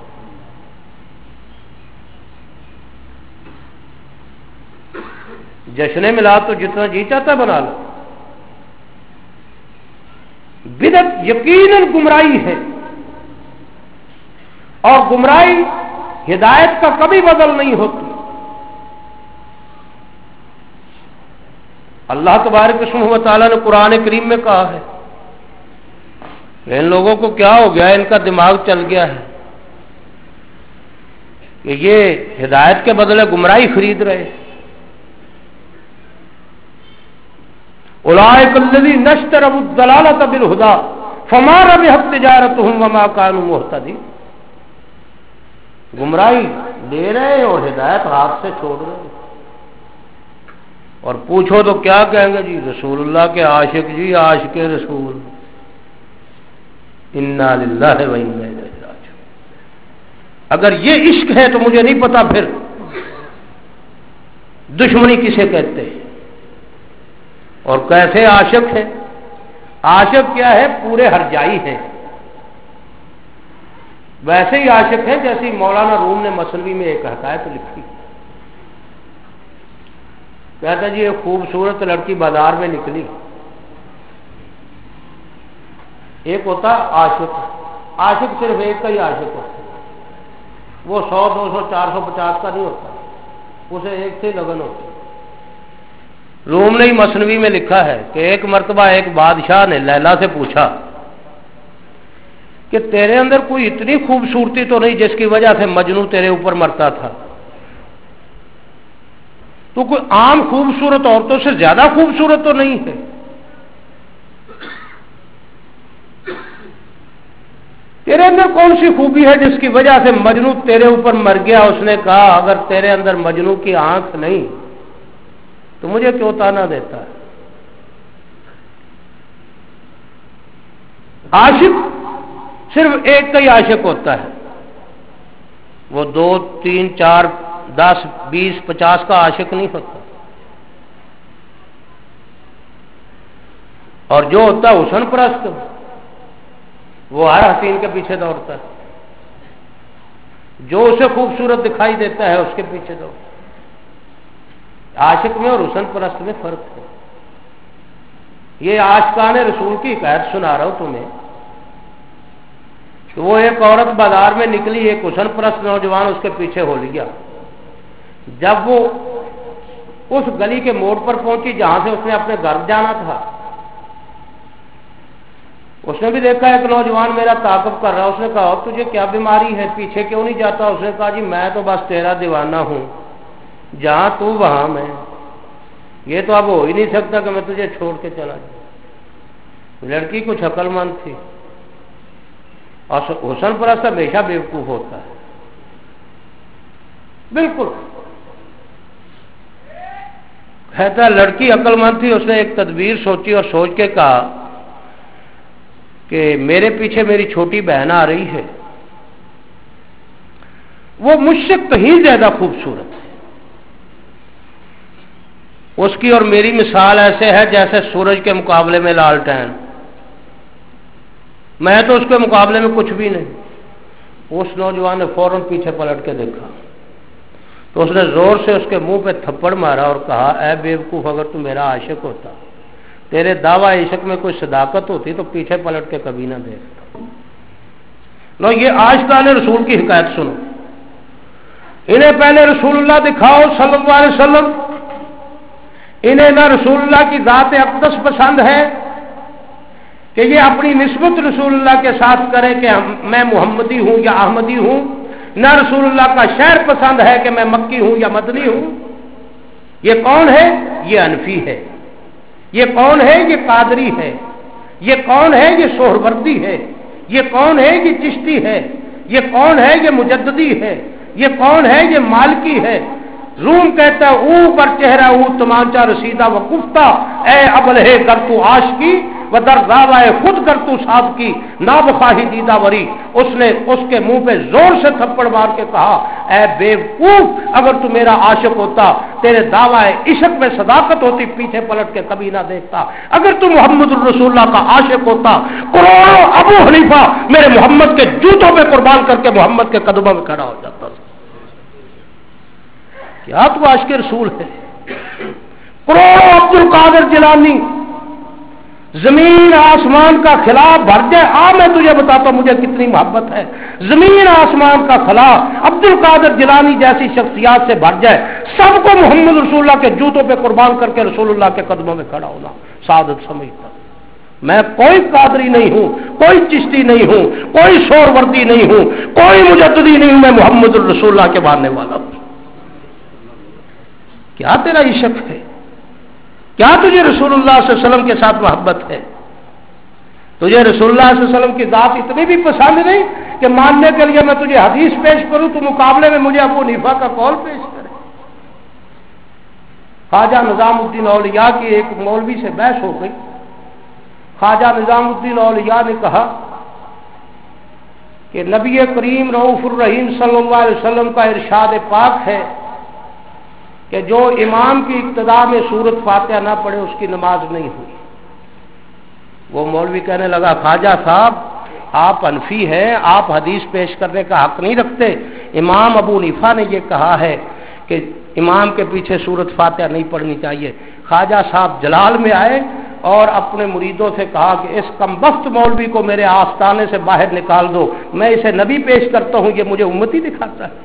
Speaker 2: جشن میلاد تو جتنا جی چاہتا بنا لو۔ بدعت یقیناً گمراہی ہے، اور گمراہی ہدایت کا کبھی بدل نہیں ہوتی۔ اللہ تبارک و تعالیٰ نے قرآن کریم میں کہا ہے کہ ان لوگوں کو کیا ہو گیا، ان کا دماغ چل گیا ہے کہ یہ ہدایت کے بدلے گمراہی خرید رہے۔ اولئک الذین اشتروا الضلالۃ بالہدی فما ربحت تجارتهم وما كانوا مہتدین۔ گمراہی لے رہے اور ہدایت ہاتھ سے چھوڑ رہے، اور پوچھو تو کیا کہیں گے؟ جی رسول اللہ کے عاشق، جی عاشق رسول، انا للہ و انا الیہ راجعون۔ اگر یہ عشق ہے تو مجھے نہیں پتا پھر دشمنی کسے کہتے ہیں اور کیسے عاشق ہے۔ عاشق کیا ہے؟ پورے ہرجائی ہیں، ویسے ہی عاشق ہیں جیسے مولانا روم نے مثنوی میں ایک حکایت لکھی، کہتا جی ایک خوبصورت لڑکی بازار میں نکلی، ایک ہوتا عاشق، عاشق صرف ایک کا ہی عاشق ہوتا، وہ سو دو سو چار سو پچاس کا نہیں ہوتا، اسے ایک سے لگن ہوتی۔ روم نے ہی مثنوی میں لکھا ہے کہ ایک مرتبہ ایک بادشاہ نے لیلا سے پوچھا کہ تیرے اندر کوئی اتنی خوبصورتی تو نہیں جس کی وجہ سے مجنوں تیرے اوپر مرتا تھا؟ تو کوئی عام خوبصورت عورتوں سے زیادہ خوبصورت تو نہیں ہے؟ تیرے اندر کون سی خوبی ہے جس کی وجہ سے مجنوں تیرے اوپر مر گیا؟ اس نے کہا اگر تیرے اندر مجنوں کی آنکھ نہیں تو مجھے کیوں تانا دیتا ہے؟ عاشق صرف ایک کا ہی عاشق ہوتا ہے، وہ دو تین چار دس بیس پچاس کا عاشق نہیں ہوتا، اور جو ہوتا ہے حسن پرست وہ ہر حسین کے پیچھے دوڑتا ہے، جو اسے خوبصورت دکھائی دیتا ہے اس کے پیچھے دوڑتا ہے۔ عاشق میں اور حسن پرست میں فرق ہے۔ یہ عاشقان رسول کی حکایت سنا رہا ہوں تمہیں کہ وہ ایک عورت بازار میں نکلی، ایک حسن پرست نوجوان اس کے پیچھے ہو لیا، جب وہ اس گلی کے موڑ پر پہنچی جہاں سے اس نے اپنے گھر جانا تھا. اس نے بھی دیکھا ایک نوجوان میرا تعاقب کر رہا. اس نے کہا تجھے کیا بیماری ہے, پیچھے کیوں نہیں جاتا؟ اس نے کہا جی میں تو بس تیرا دیوانہ ہوں, جہاں تو وہاں میں, یہ تو اب ہو ہی نہیں سکتا کہ میں تجھے چھوڑ کے چلا جاؤں. لڑکی کچھ عقل مند تھی, اور حسن پرست ہمیشہ بیوقوف ہوتا ہے. بالکل کہتا لڑکی عقل مند تھی, اس نے ایک تدبیر سوچی اور سوچ کے کہا کہ میرے پیچھے میری چھوٹی بہن آ رہی ہے, وہ مجھ سے کہیں زیادہ خوبصورت ہے. اس کی اور میری مثال ایسے ہے جیسے سورج کے مقابلے میں لالٹین, میں تو اس کے مقابلے میں کچھ بھی نہیں. اس نوجوان نے فوراً پیچھے پلٹ کے دیکھا تو اس نے زور سے اس کے منہ پہ تھپڑ مارا اور کہا اے بیوقوف, اگر تو میرا عاشق ہوتا, تیرے دعوی عشق میں کوئی صداقت ہوتی تو پیچھے پلٹ کے کبھی نہ دیکھتا. لو یہ عاشقان رسول کی حکایت سنو. انہیں پہلے رسول اللہ دکھاؤ صلی اللہ علیہ وسلم. انہیں نہ رسول اللہ کی ذات اقدس پسند ہے کہ یہ اپنی نسبت رسول اللہ کے ساتھ کرے کہ میں محمدی ہوں یا احمدی ہوں, نہ رسول اللہ کا شہر پسند ہے کہ میں مکی ہوں یا مدنی ہوں. یہ کون ہے؟ یہ انفی ہے. یہ کون ہے؟ یہ قادری ہے. یہ کون ہے؟ یہ سہروردی ہے. یہ کون ہے؟ یہ چشتی ہے. یہ کون ہے؟ یہ مجددی ہے. یہ کون ہے؟ یہ مالکی ہے. روم کہتا ہے اوپر چہرہ او تمانچہ رسیدہ و کفتہ, اے ابل ہے کر تو عاشقی و در دعوائے خود کر تو صاحب کی نا بخواہی دیدہ وری. اس نے اس کے منہ پہ زور سے تھپڑ مار کے کہا اے بیوقوف, اگر تو میرا عاشق ہوتا, تیرے دعوائے عشق میں صداقت ہوتی, پیچھے پلٹ کے کبھی نہ دیکھتا. اگر تو محمد الرسول اللہ کا عاشق ہوتا, کروڑوں ابو حنیفہ میرے محمد کے جوتوں پہ قربان کر کے محمد کے قدموں میں کھڑا ہو جاتا تھا. کیا تو عاشق رسول ہے. کروڑوں عبد القادر جیلانی زمین آسمان کا خلا بھر جائے, آ میں تجھے بتاتا ہوں مجھے کتنی محبت ہے. زمین آسمان کا خلا عبد القادر جیلانی جیسی شخصیات سے بھر جائے, سب کو محمد رسول اللہ کے جوتوں پہ قربان کر کے رسول اللہ کے قدموں میں کھڑا ہونا سعادت سمجھتا. میں کوئی قادری نہیں ہوں, کوئی چشتی نہیں ہوں, کوئی سہروردی نہیں ہوں, کوئی مجددی نہیں ہوں, میں محمد الرسول اللہ کے ماننے والا ہوں. کیا تیرا عشق ہے؟ کیا تجھے رسول اللہ صلی اللہ علیہ وسلم کے ساتھ محبت ہے؟ تجھے رسول اللہ صلی اللہ علیہ وسلم کی ذات اتنی بھی پسند نہیں کہ ماننے کے لیے میں تجھے حدیث پیش کروں تو مقابلے میں مجھے ابو حنیفہ کا قول پیش کرے. خواجہ نظام الدین اولیاء کی ایک مولوی سے بحث ہو گئی. خواجہ نظام الدین اولیاء نے کہا کہ نبی کریم رؤوف الرحیم صلی اللہ علیہ وسلم کا ارشاد پاک ہے کہ جو امام کی ابتدا میں سورت فاتحہ نہ پڑھے اس کی نماز نہیں ہوئی. وہ مولوی کہنے لگا خواجہ صاحب آپ انفی ہیں, آپ حدیث پیش کرنے کا حق نہیں رکھتے. امام ابو حنیفہ نے یہ کہا ہے کہ امام کے پیچھے سورت فاتحہ نہیں پڑھنی چاہیے. خواجہ صاحب جلال میں آئے اور اپنے مریدوں سے کہا کہ اس کمبخت مولوی کو میرے آستانے سے باہر نکال دو, میں اسے نبی پیش کرتا ہوں, یہ مجھے امتی دکھاتا ہے.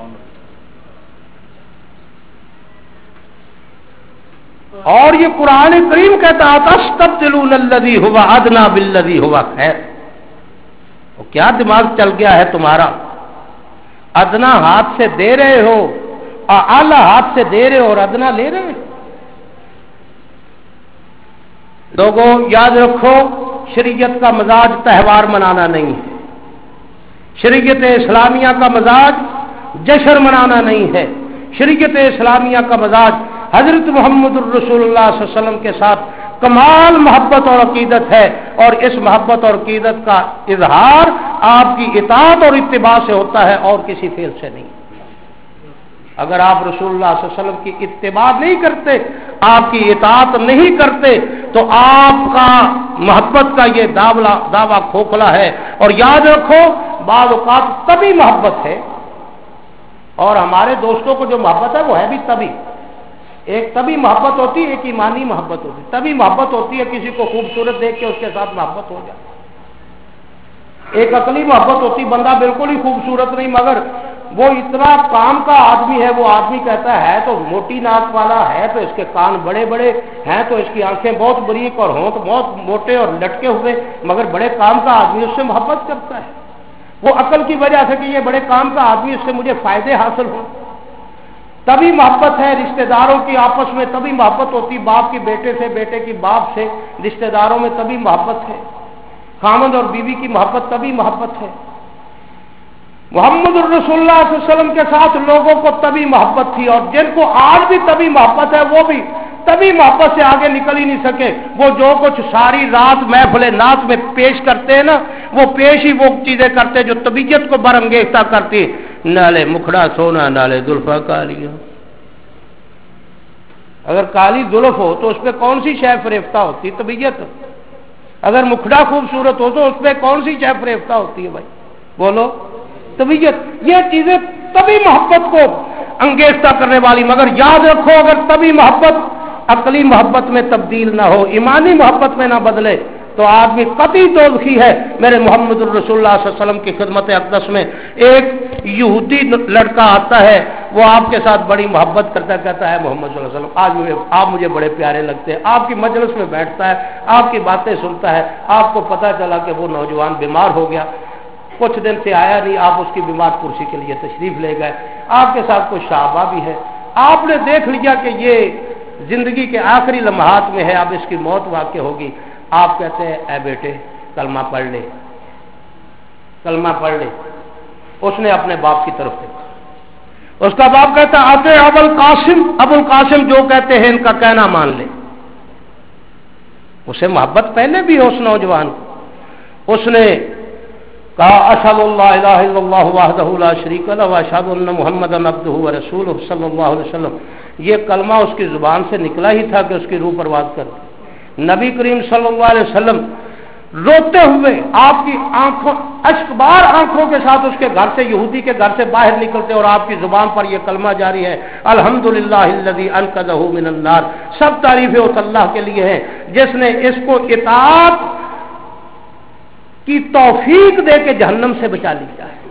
Speaker 2: اور یہ قرآن کریم کہتا تستبدلون الذی هو ادنی بالذی هو خیر. کیا دماغ چل گیا ہے تمہارا؟ ادنا ہاتھ سے دے رہے ہو, اعلی ہاتھ سے دے رہے ہو اور ادنا لے رہے ہو. لوگوں یاد رکھو, شریعت کا مزاج تہوار منانا نہیں ہے. شریعت اسلامیہ کا مزاج جشن منانا نہیں ہے. شریعت اسلامیہ کا مزاج حضرت محمد الرسول اللہ صلی اللہ علیہ وسلم کے ساتھ کمال محبت اور عقیدت ہے, اور اس محبت اور عقیدت کا اظہار آپ کی اطاعت اور اتباع سے ہوتا ہے اور کسی فعل سے نہیں. اگر آپ رسول اللہ صلی اللہ علیہ وسلم کی اتباع نہیں کرتے, آپ کی اطاعت نہیں کرتے, تو آپ کا محبت کا یہ دعویٰ کھوکھلا ہے. اور یاد رکھو بعض اوقات تبھی محبت ہے, اور ہمارے دوستوں کو جو محبت ہے وہ ہے بھی تبھی. ایک تبھی محبت ہوتی ہے, ایک ایمانی محبت ہوتی ہے. تبھی محبت ہوتی ہے کسی کو خوبصورت دیکھ کے اس کے ساتھ محبت ہو جائے. ایک عقلی محبت ہوتی, بندہ بالکل ہی خوبصورت نہیں مگر وہ اتنا کام کا آدمی ہے، وہ آدمی کہتا ہے تو موٹی ناک والا ہے تو اس کے کان بڑے بڑے ہیں تو اس کی آنکھیں بہت بریک اور ہونٹ بہت موٹے اور لٹکے ہوئے، مگر بڑے کام کا آدمی اس سے محبت کرتا ہے، وہ عقل کی وجہ سے کہ یہ بڑے کام کا آدمی، اس سے مجھے فائدے حاصل ہوں، تبھی محبت ہے۔ رشتہ داروں کی آپس میں تبھی محبت ہوتی، باپ کی بیٹے سے، بیٹے کی باپ سے، رشتہ داروں میں تبھی محبت ہے، خامد اور بیوی کی محبت تبھی محبت ہے۔ محمد الرسول اللہ صلی اللہ علیہ وسلم کے ساتھ لوگوں کو تبھی محبت تھی، اور جن کو آج بھی تبھی محبت ہے وہ بھی تبھی محبت سے آگے نکل ہی نہیں سکے۔ وہ جو کچھ ساری رات محفل نعت میں پیش کرتے ہیں نا، وہ پیش ہی وہ چیزیں کرتے جو طبیعت کو برانگیختہ کرتی، نالے مکھڑا سونا نالے زلفا کالیاں۔ اگر کالی زلف ہو تو اس پہ کون سی شے فریفتہ ہوتی؟ طبیعت۔ اگر مکھڑا خوبصورت ہو تو اس پہ کون سی شے فریفتہ ہوتی ہے بھائی؟ بولو، طبیعت۔ یہ چیزیں تبھی محبت کو انگیختہ کرنے والی، مگر یاد رکھو اگر تبھی محبت عقلی محبت میں تبدیل نہ ہو، ایمانی محبت میں نہ بدلے تو آدمی قطعی دوزخی ہے۔ میرے محمد الرسول اللہ صلی اللہ علیہ وسلم کی خدمت اقدس میں ایک یہودی لڑکا آتا ہے، وہ آپ کے ساتھ بڑی محبت کرتا کہتا ہے محمد صلی اللہ علیہ وسلم آج مجھے آپ مجھے بڑے پیارے لگتے ہیں، آپ کی مجلس میں بیٹھتا ہے، آپ کی باتیں سنتا ہے، آپ کو پتہ چلا کہ وہ نوجوان بیمار ہو گیا، کچھ دن سے آیا نہیں، آپ اس کی بیمار پرسی کے لیے تشریف لے گئے، آپ کے ساتھ کچھ صحابہ بھی ہے، آپ نے دیکھ لیا کہ یہ زندگی کے آخری لمحات میں ہے، اب اس کی موت واقع ہوگی، آپ کہتے ہیں اے بیٹے کلمہ پڑھ لے، کلمہ پڑھ لے۔ اس نے اپنے باپ کی طرف دیکھا، اس کا باپ کہتا آتے ابو القاسم، ابو القاسم جو کہتے ہیں ان کا کہنا مان لے۔ اسے محبت پہلے بھی ہے اس نوجوان کو، اس نے کہا اشہد اللہ الہ الا اللہ وحدہ لا شریک لہ واشہد ان محمدا عبدہ ورسولہ صلی اللہ علیہ وسلم۔ یہ کلمہ اس کی زبان سے نکلا ہی تھا کہ اس کی روح پرواز کر نبی کریم صلی اللہ علیہ وسلم روتے ہوئے آپ کی آنکھوں اشکبار آنکھوں کے ساتھ اس کے گھر سے، یہودی کے گھر سے باہر نکلتے اور آپ کی زبان پر یہ کلمہ جاری ہے الحمدللہ الذی انقذہ من النار۔ سب تعریفیں اس اللہ کے لیے ہیں جس نے اس کو اطاعت کی توفیق دے کے جہنم سے بچا لیا ہے۔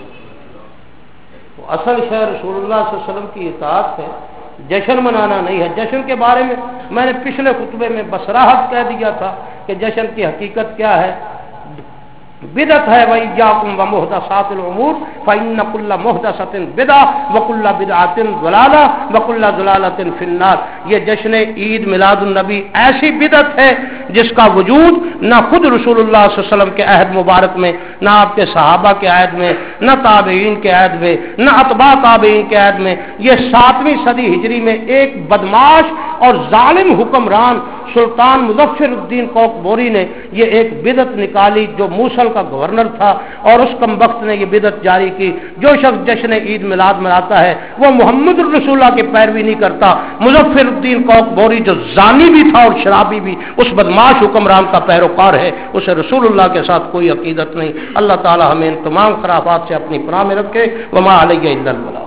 Speaker 2: تو اصل شے رسول اللہ صلی اللہ علیہ وسلم کی اطاعت ہے، جشن منانا نہیں ہے۔ جشن کے بارے میں میں نے پچھلے خطبے میں بصراحت کہہ دیا تھا کہ جشن کی حقیقت کیا ہے، بدعت ہے۔ وَإِيَّاكُمْ وَمُحْدَثَاتِ الْأُمُورِ فَإِنَّ كُلَّ مُحْدَثَةٍ بِدْعَةٌ وَكُلَّ بِدْعَةٍ ضَلَالَةٌ وَكُلَّ ضَلَالَةٍ فِي النَّارِ۔ یہ جشن عید میلاد النبی ایسی بدعت ہے جس کا وجود نہ خود رسول اللہ صلی اللہ علیہ وسلم کے عہد مبارک میں، نہ آپ کے صحابہ کے عہد میں، نہ تابعین کے عہد میں، نہ اتباع تابعین کے عہد میں۔ یہ ساتویں صدی ہجری میں ایک بدماش اور ظالم حکمران سلطان مظفر الدین کوکبوری نے یہ ایک بدعت نکالی جو موصل کا گورنر تھا، اور اس کم وقت نے یہ بدعت جاری کی۔ جو شخص جشن عید میلاد مناتا ہے وہ محمد الرسول اللہ کی پیروی نہیں کرتا۔ مظفر الدین کوکبوری جو زانی بھی تھا اور شرابی بھی، اس بدماش حکمران کا پیروکار ہے، اسے رسول اللہ کے ساتھ کوئی عقیدت نہیں۔ اللہ تعالی ہمیں ان تمام خرافات سے اپنی پناہ میں رکھے۔ وما علیہ الا البلاغ۔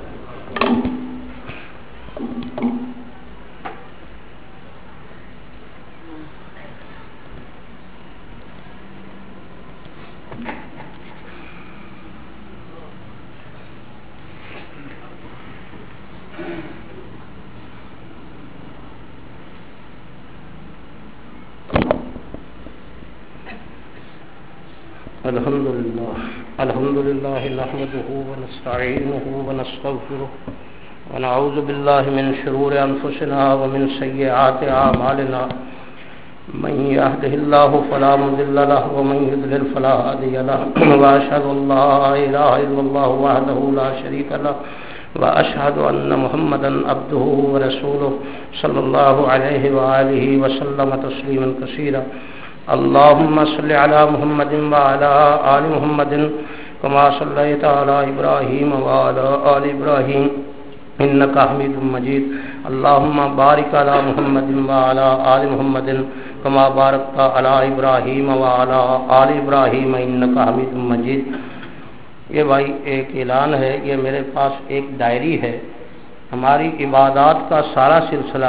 Speaker 2: الحمد لله الحمد لله نحمده ونستعينه ونستغفره ونعوذ بالله من شرور أنفسنا ومن سيئات أعمالنا من يهده الله فلا مضل له ومن يضلل فلا هادي له وأشهد أن لا إله إلا الله وحده لا شريك له وأشهد أن محمدا عبده ورسوله صلى الله عليه وآله وسلم تسليما كثيرا اللهم صل على محمد وعلى آل محمد كما صليت على إبراهيم وعلى آل إبراهيم إنك حميد مجيد اللهم بارك على محمد وعلى آل محمد كما باركت على إبراهيم وعلى آل إبراهيم إنك حميد مجيد۔ یہ بھائی ایک اعلان ہے، یہ میرے پاس ایک ڈائری ہے، ہماری عبادات کا سارا سلسلہ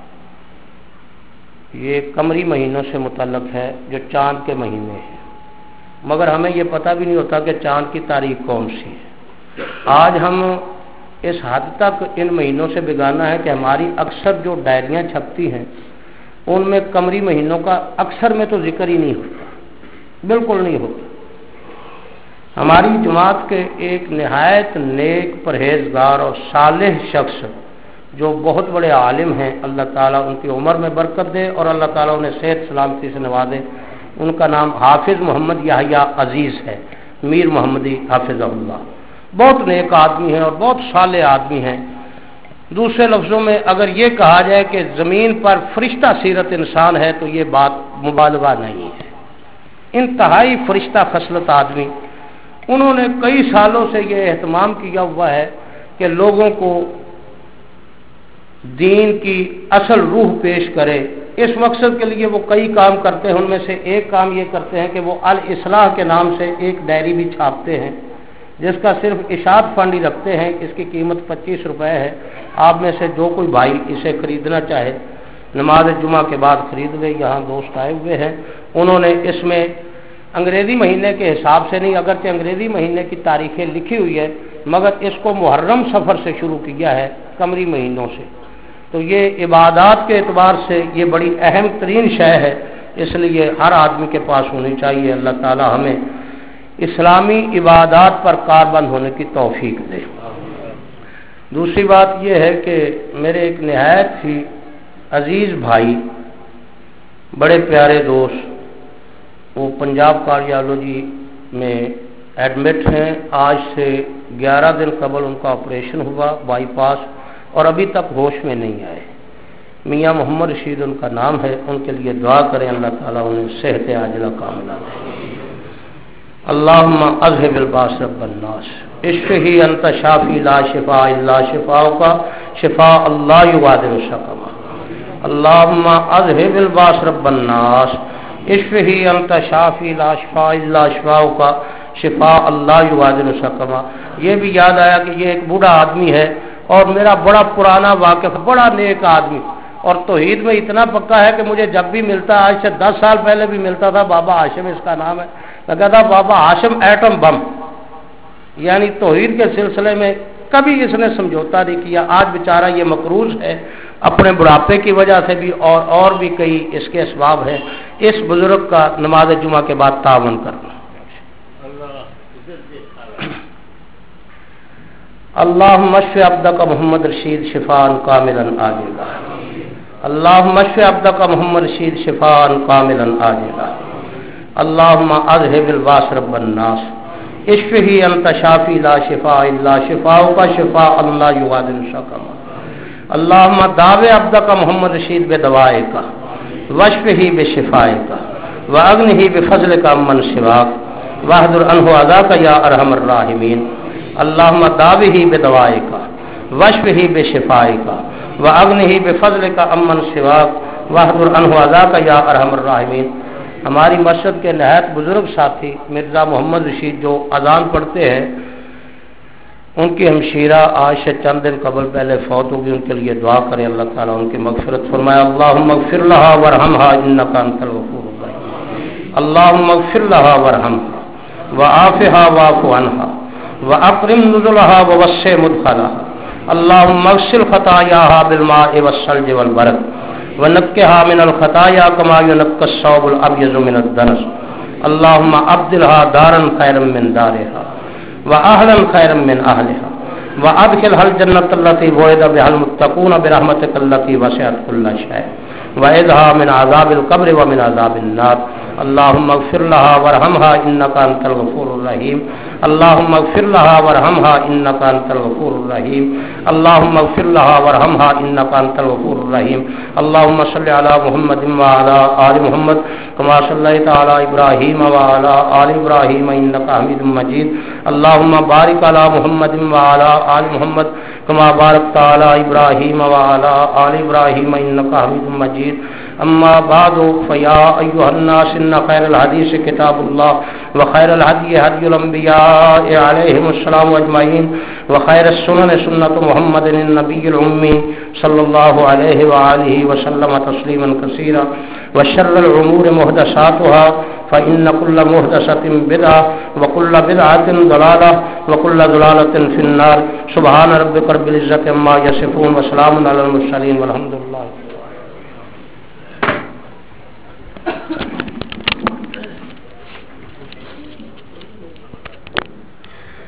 Speaker 2: یہ قمری مہینوں سے متعلق ہے جو چاند کے مہینے ہیں، مگر ہمیں یہ پتہ بھی نہیں ہوتا کہ چاند کی تاریخ کون سی ہے۔ آج ہم اس حد تک ان مہینوں سے بیگانہ ہے کہ ہماری اکثر جو ڈائریاں چھپتی ہیں ان میں قمری مہینوں کا اکثر میں تو ذکر ہی نہیں ہوتا، بالکل نہیں ہوتا۔ ہماری جماعت کے ایک نہایت نیک پرہیزگار اور صالح شخص جو بہت بڑے عالم ہیں، اللہ تعالیٰ ان کی عمر میں برکت دے اور اللہ تعالیٰ انہیں صحت سلامتی سے نوازے، ان کا نام حافظ محمد یحییٰ عزیز ہے، میر محمدی حافظہ اللہ، بہت نیک آدمی ہیں اور بہت صالح آدمی ہیں۔ دوسرے لفظوں میں اگر یہ کہا جائے کہ زمین پر فرشتہ سیرت انسان ہے تو یہ بات مبالغہ نہیں ہے، انتہائی فرشتہ خصلت آدمی۔ انہوں نے کئی سالوں سے یہ اہتمام کیا ہوا ہے کہ لوگوں کو دین کی اصل روح پیش کرے، اس مقصد کے لیے وہ کئی کام کرتے ہیں۔ ان میں سے ایک کام یہ کرتے ہیں کہ وہ الاصلاح کے نام سے ایک ڈائری بھی چھاپتے ہیں جس کا صرف اشاعت فنڈ ہی رکھتے ہیں، اس کی قیمت پچیس روپے ہے۔ آپ میں سے جو کوئی بھائی اسے خریدنا چاہے نماز جمعہ کے بعد خرید لے، یہاں دوست آئے ہوئے ہیں۔ انہوں نے اس میں انگریزی مہینے کے حساب سے نہیں، اگرچہ انگریزی مہینے کی تاریخیں لکھی ہوئی ہے مگر اس کو محرم سفر سے شروع کیا ہے، قمری مہینوں سے۔ تو یہ عبادات کے اعتبار سے یہ بڑی اہم ترین شے ہے، اس لیے ہر آدمی کے پاس ہونی چاہیے۔ اللہ تعالی ہمیں اسلامی عبادات پر کاربند ہونے کی توفیق دے۔ دوسری بات یہ ہے کہ میرے ایک نہایت ہی عزیز بھائی، بڑے پیارے دوست، وہ پنجاب کارڈیالوجی میں ایڈمٹ ہیں۔ آج سے گیارہ دن قبل ان کا آپریشن ہوا بائی پاس اور ابھی تک ہوش میں نہیں آئے۔ میاں محمد رشید ان کا نام ہے، ان کے لیے دعا کریں اللہ تعالیٰ انہیں صحت عاجلہ کاملہ دے۔ اللہم اذہب الباس رب الناس اشفی انت شافی لا شفاء الا شفاؤک شفاء اللہ یغادر سقما۔ اللہم اذہب الباس رب الناس اشفی انت شافی لا شفاء الا شفاؤک شفاء اللہ یغادر سقما۔ یہ بھی یاد آیا کہ یہ ایک بوڑھا آدمی ہے اور میرا بڑا پرانا واقف، بڑا نیک آدمی، اور توحید میں اتنا پکا ہے کہ مجھے جب بھی ملتا، آج سے دس سال پہلے بھی ملتا تھا، بابا ہاشم اس کا نام ہے، میں کہتا بابا ہاشم ایٹم بم، یعنی توحید کے سلسلے میں کبھی اس نے سمجھوتا نہیں کیا۔ آج بیچارہ یہ مقروض ہے اپنے بڑھاپے کی وجہ سے بھی، اور اور بھی کئی اس کے اسباب ہیں۔ اس بزرگ کا نماز جمعہ کے بعد تعاون کرنا۔ اللہم اشف عبدک محمد رشید شفاء کاملا عاجلا۔ اللہم اشف عبدک محمد رشید شفاء کاملا عاجلا۔ اللہم اذہب الباس رب الناس اشفی انت شافی لا شفاء الا شفاؤک شفاء اللہ یغادر سقما۔ اللہم داوی عبدک محمد رشید بدوائک واشفہ بشفائک واغنہ بفضلک عمن سواک واحضر عنہ عذاک یا ارحم الراحمین۔ اللہم داوی بدوائک واشفہ بشفائک واغنہ بفضلک عمن سواک واحضر عنہ عذاک یا ارحم الراحمین۔ ہماری مسجد کے نہایت بزرگ ساتھی مرزا محمد رشید جو اذان پڑھتے ہیں، ان کی ہمشیرہ آج سے چند دن قبل پہلے فوت ہوگی، ان کے لیے دعا کریں اللہ تعالیٰ ان کی مغفرت فرمائے۔ اللہم اغفر لہا ورحمہا انکا انت الغفور الرحیم۔ اللہم اغفر لہا ورحمہا وعافہا واعف عنہا واکرم نزلہا ووسع مدخلہا۔ اللہم اغسل خطایاہا بالماء والثلج والبرد ونقها من الخطايا كما ينقى الثوب الابيض من الدنس۔ اللهم ابدلها دارا خيرا من دارها واهلا خيرا من اهلها وادخلها الجنة التي وعد بها المتقون برحمتك التي وسعت كل شيء وعذها من عذاب القبر ومن عذاب النار۔ اللهم اغفر لها وارحمها انك انت الغفور الرحيم۔ اللهم اغفر لها وارحمها انك انت الغفور الرحيم۔ اللهم اغفر لها وارحمها انك انت الغفور الرحيم۔ اللهم صل على محمد وعلى ال محمد كما صليت على ابراهيم وعلى ال ابراهيم انك حميد مجيد۔ اللهم بارك على محمد وعلى ال محمد كما باركت على ابراهيم وعلى ال ابراهيم انك حميد مجيد۔ اما بعد فيا ايها الناس ان خير الحديث كتاب الله وخير الهدي هدي الانبياء عليهم السلام اجمعين وخير السنن سنة محمد النبي الامي صلى الله عليه واله وسلم تسليما كثيرا وشر الامور محدثاتها فإن كل محدثة بدعة وكل بدعة ضلالة وكل ضلالة في النار. سبحان ربك رب العزة عما يصفون وسلام على المرسلين والحمد لله.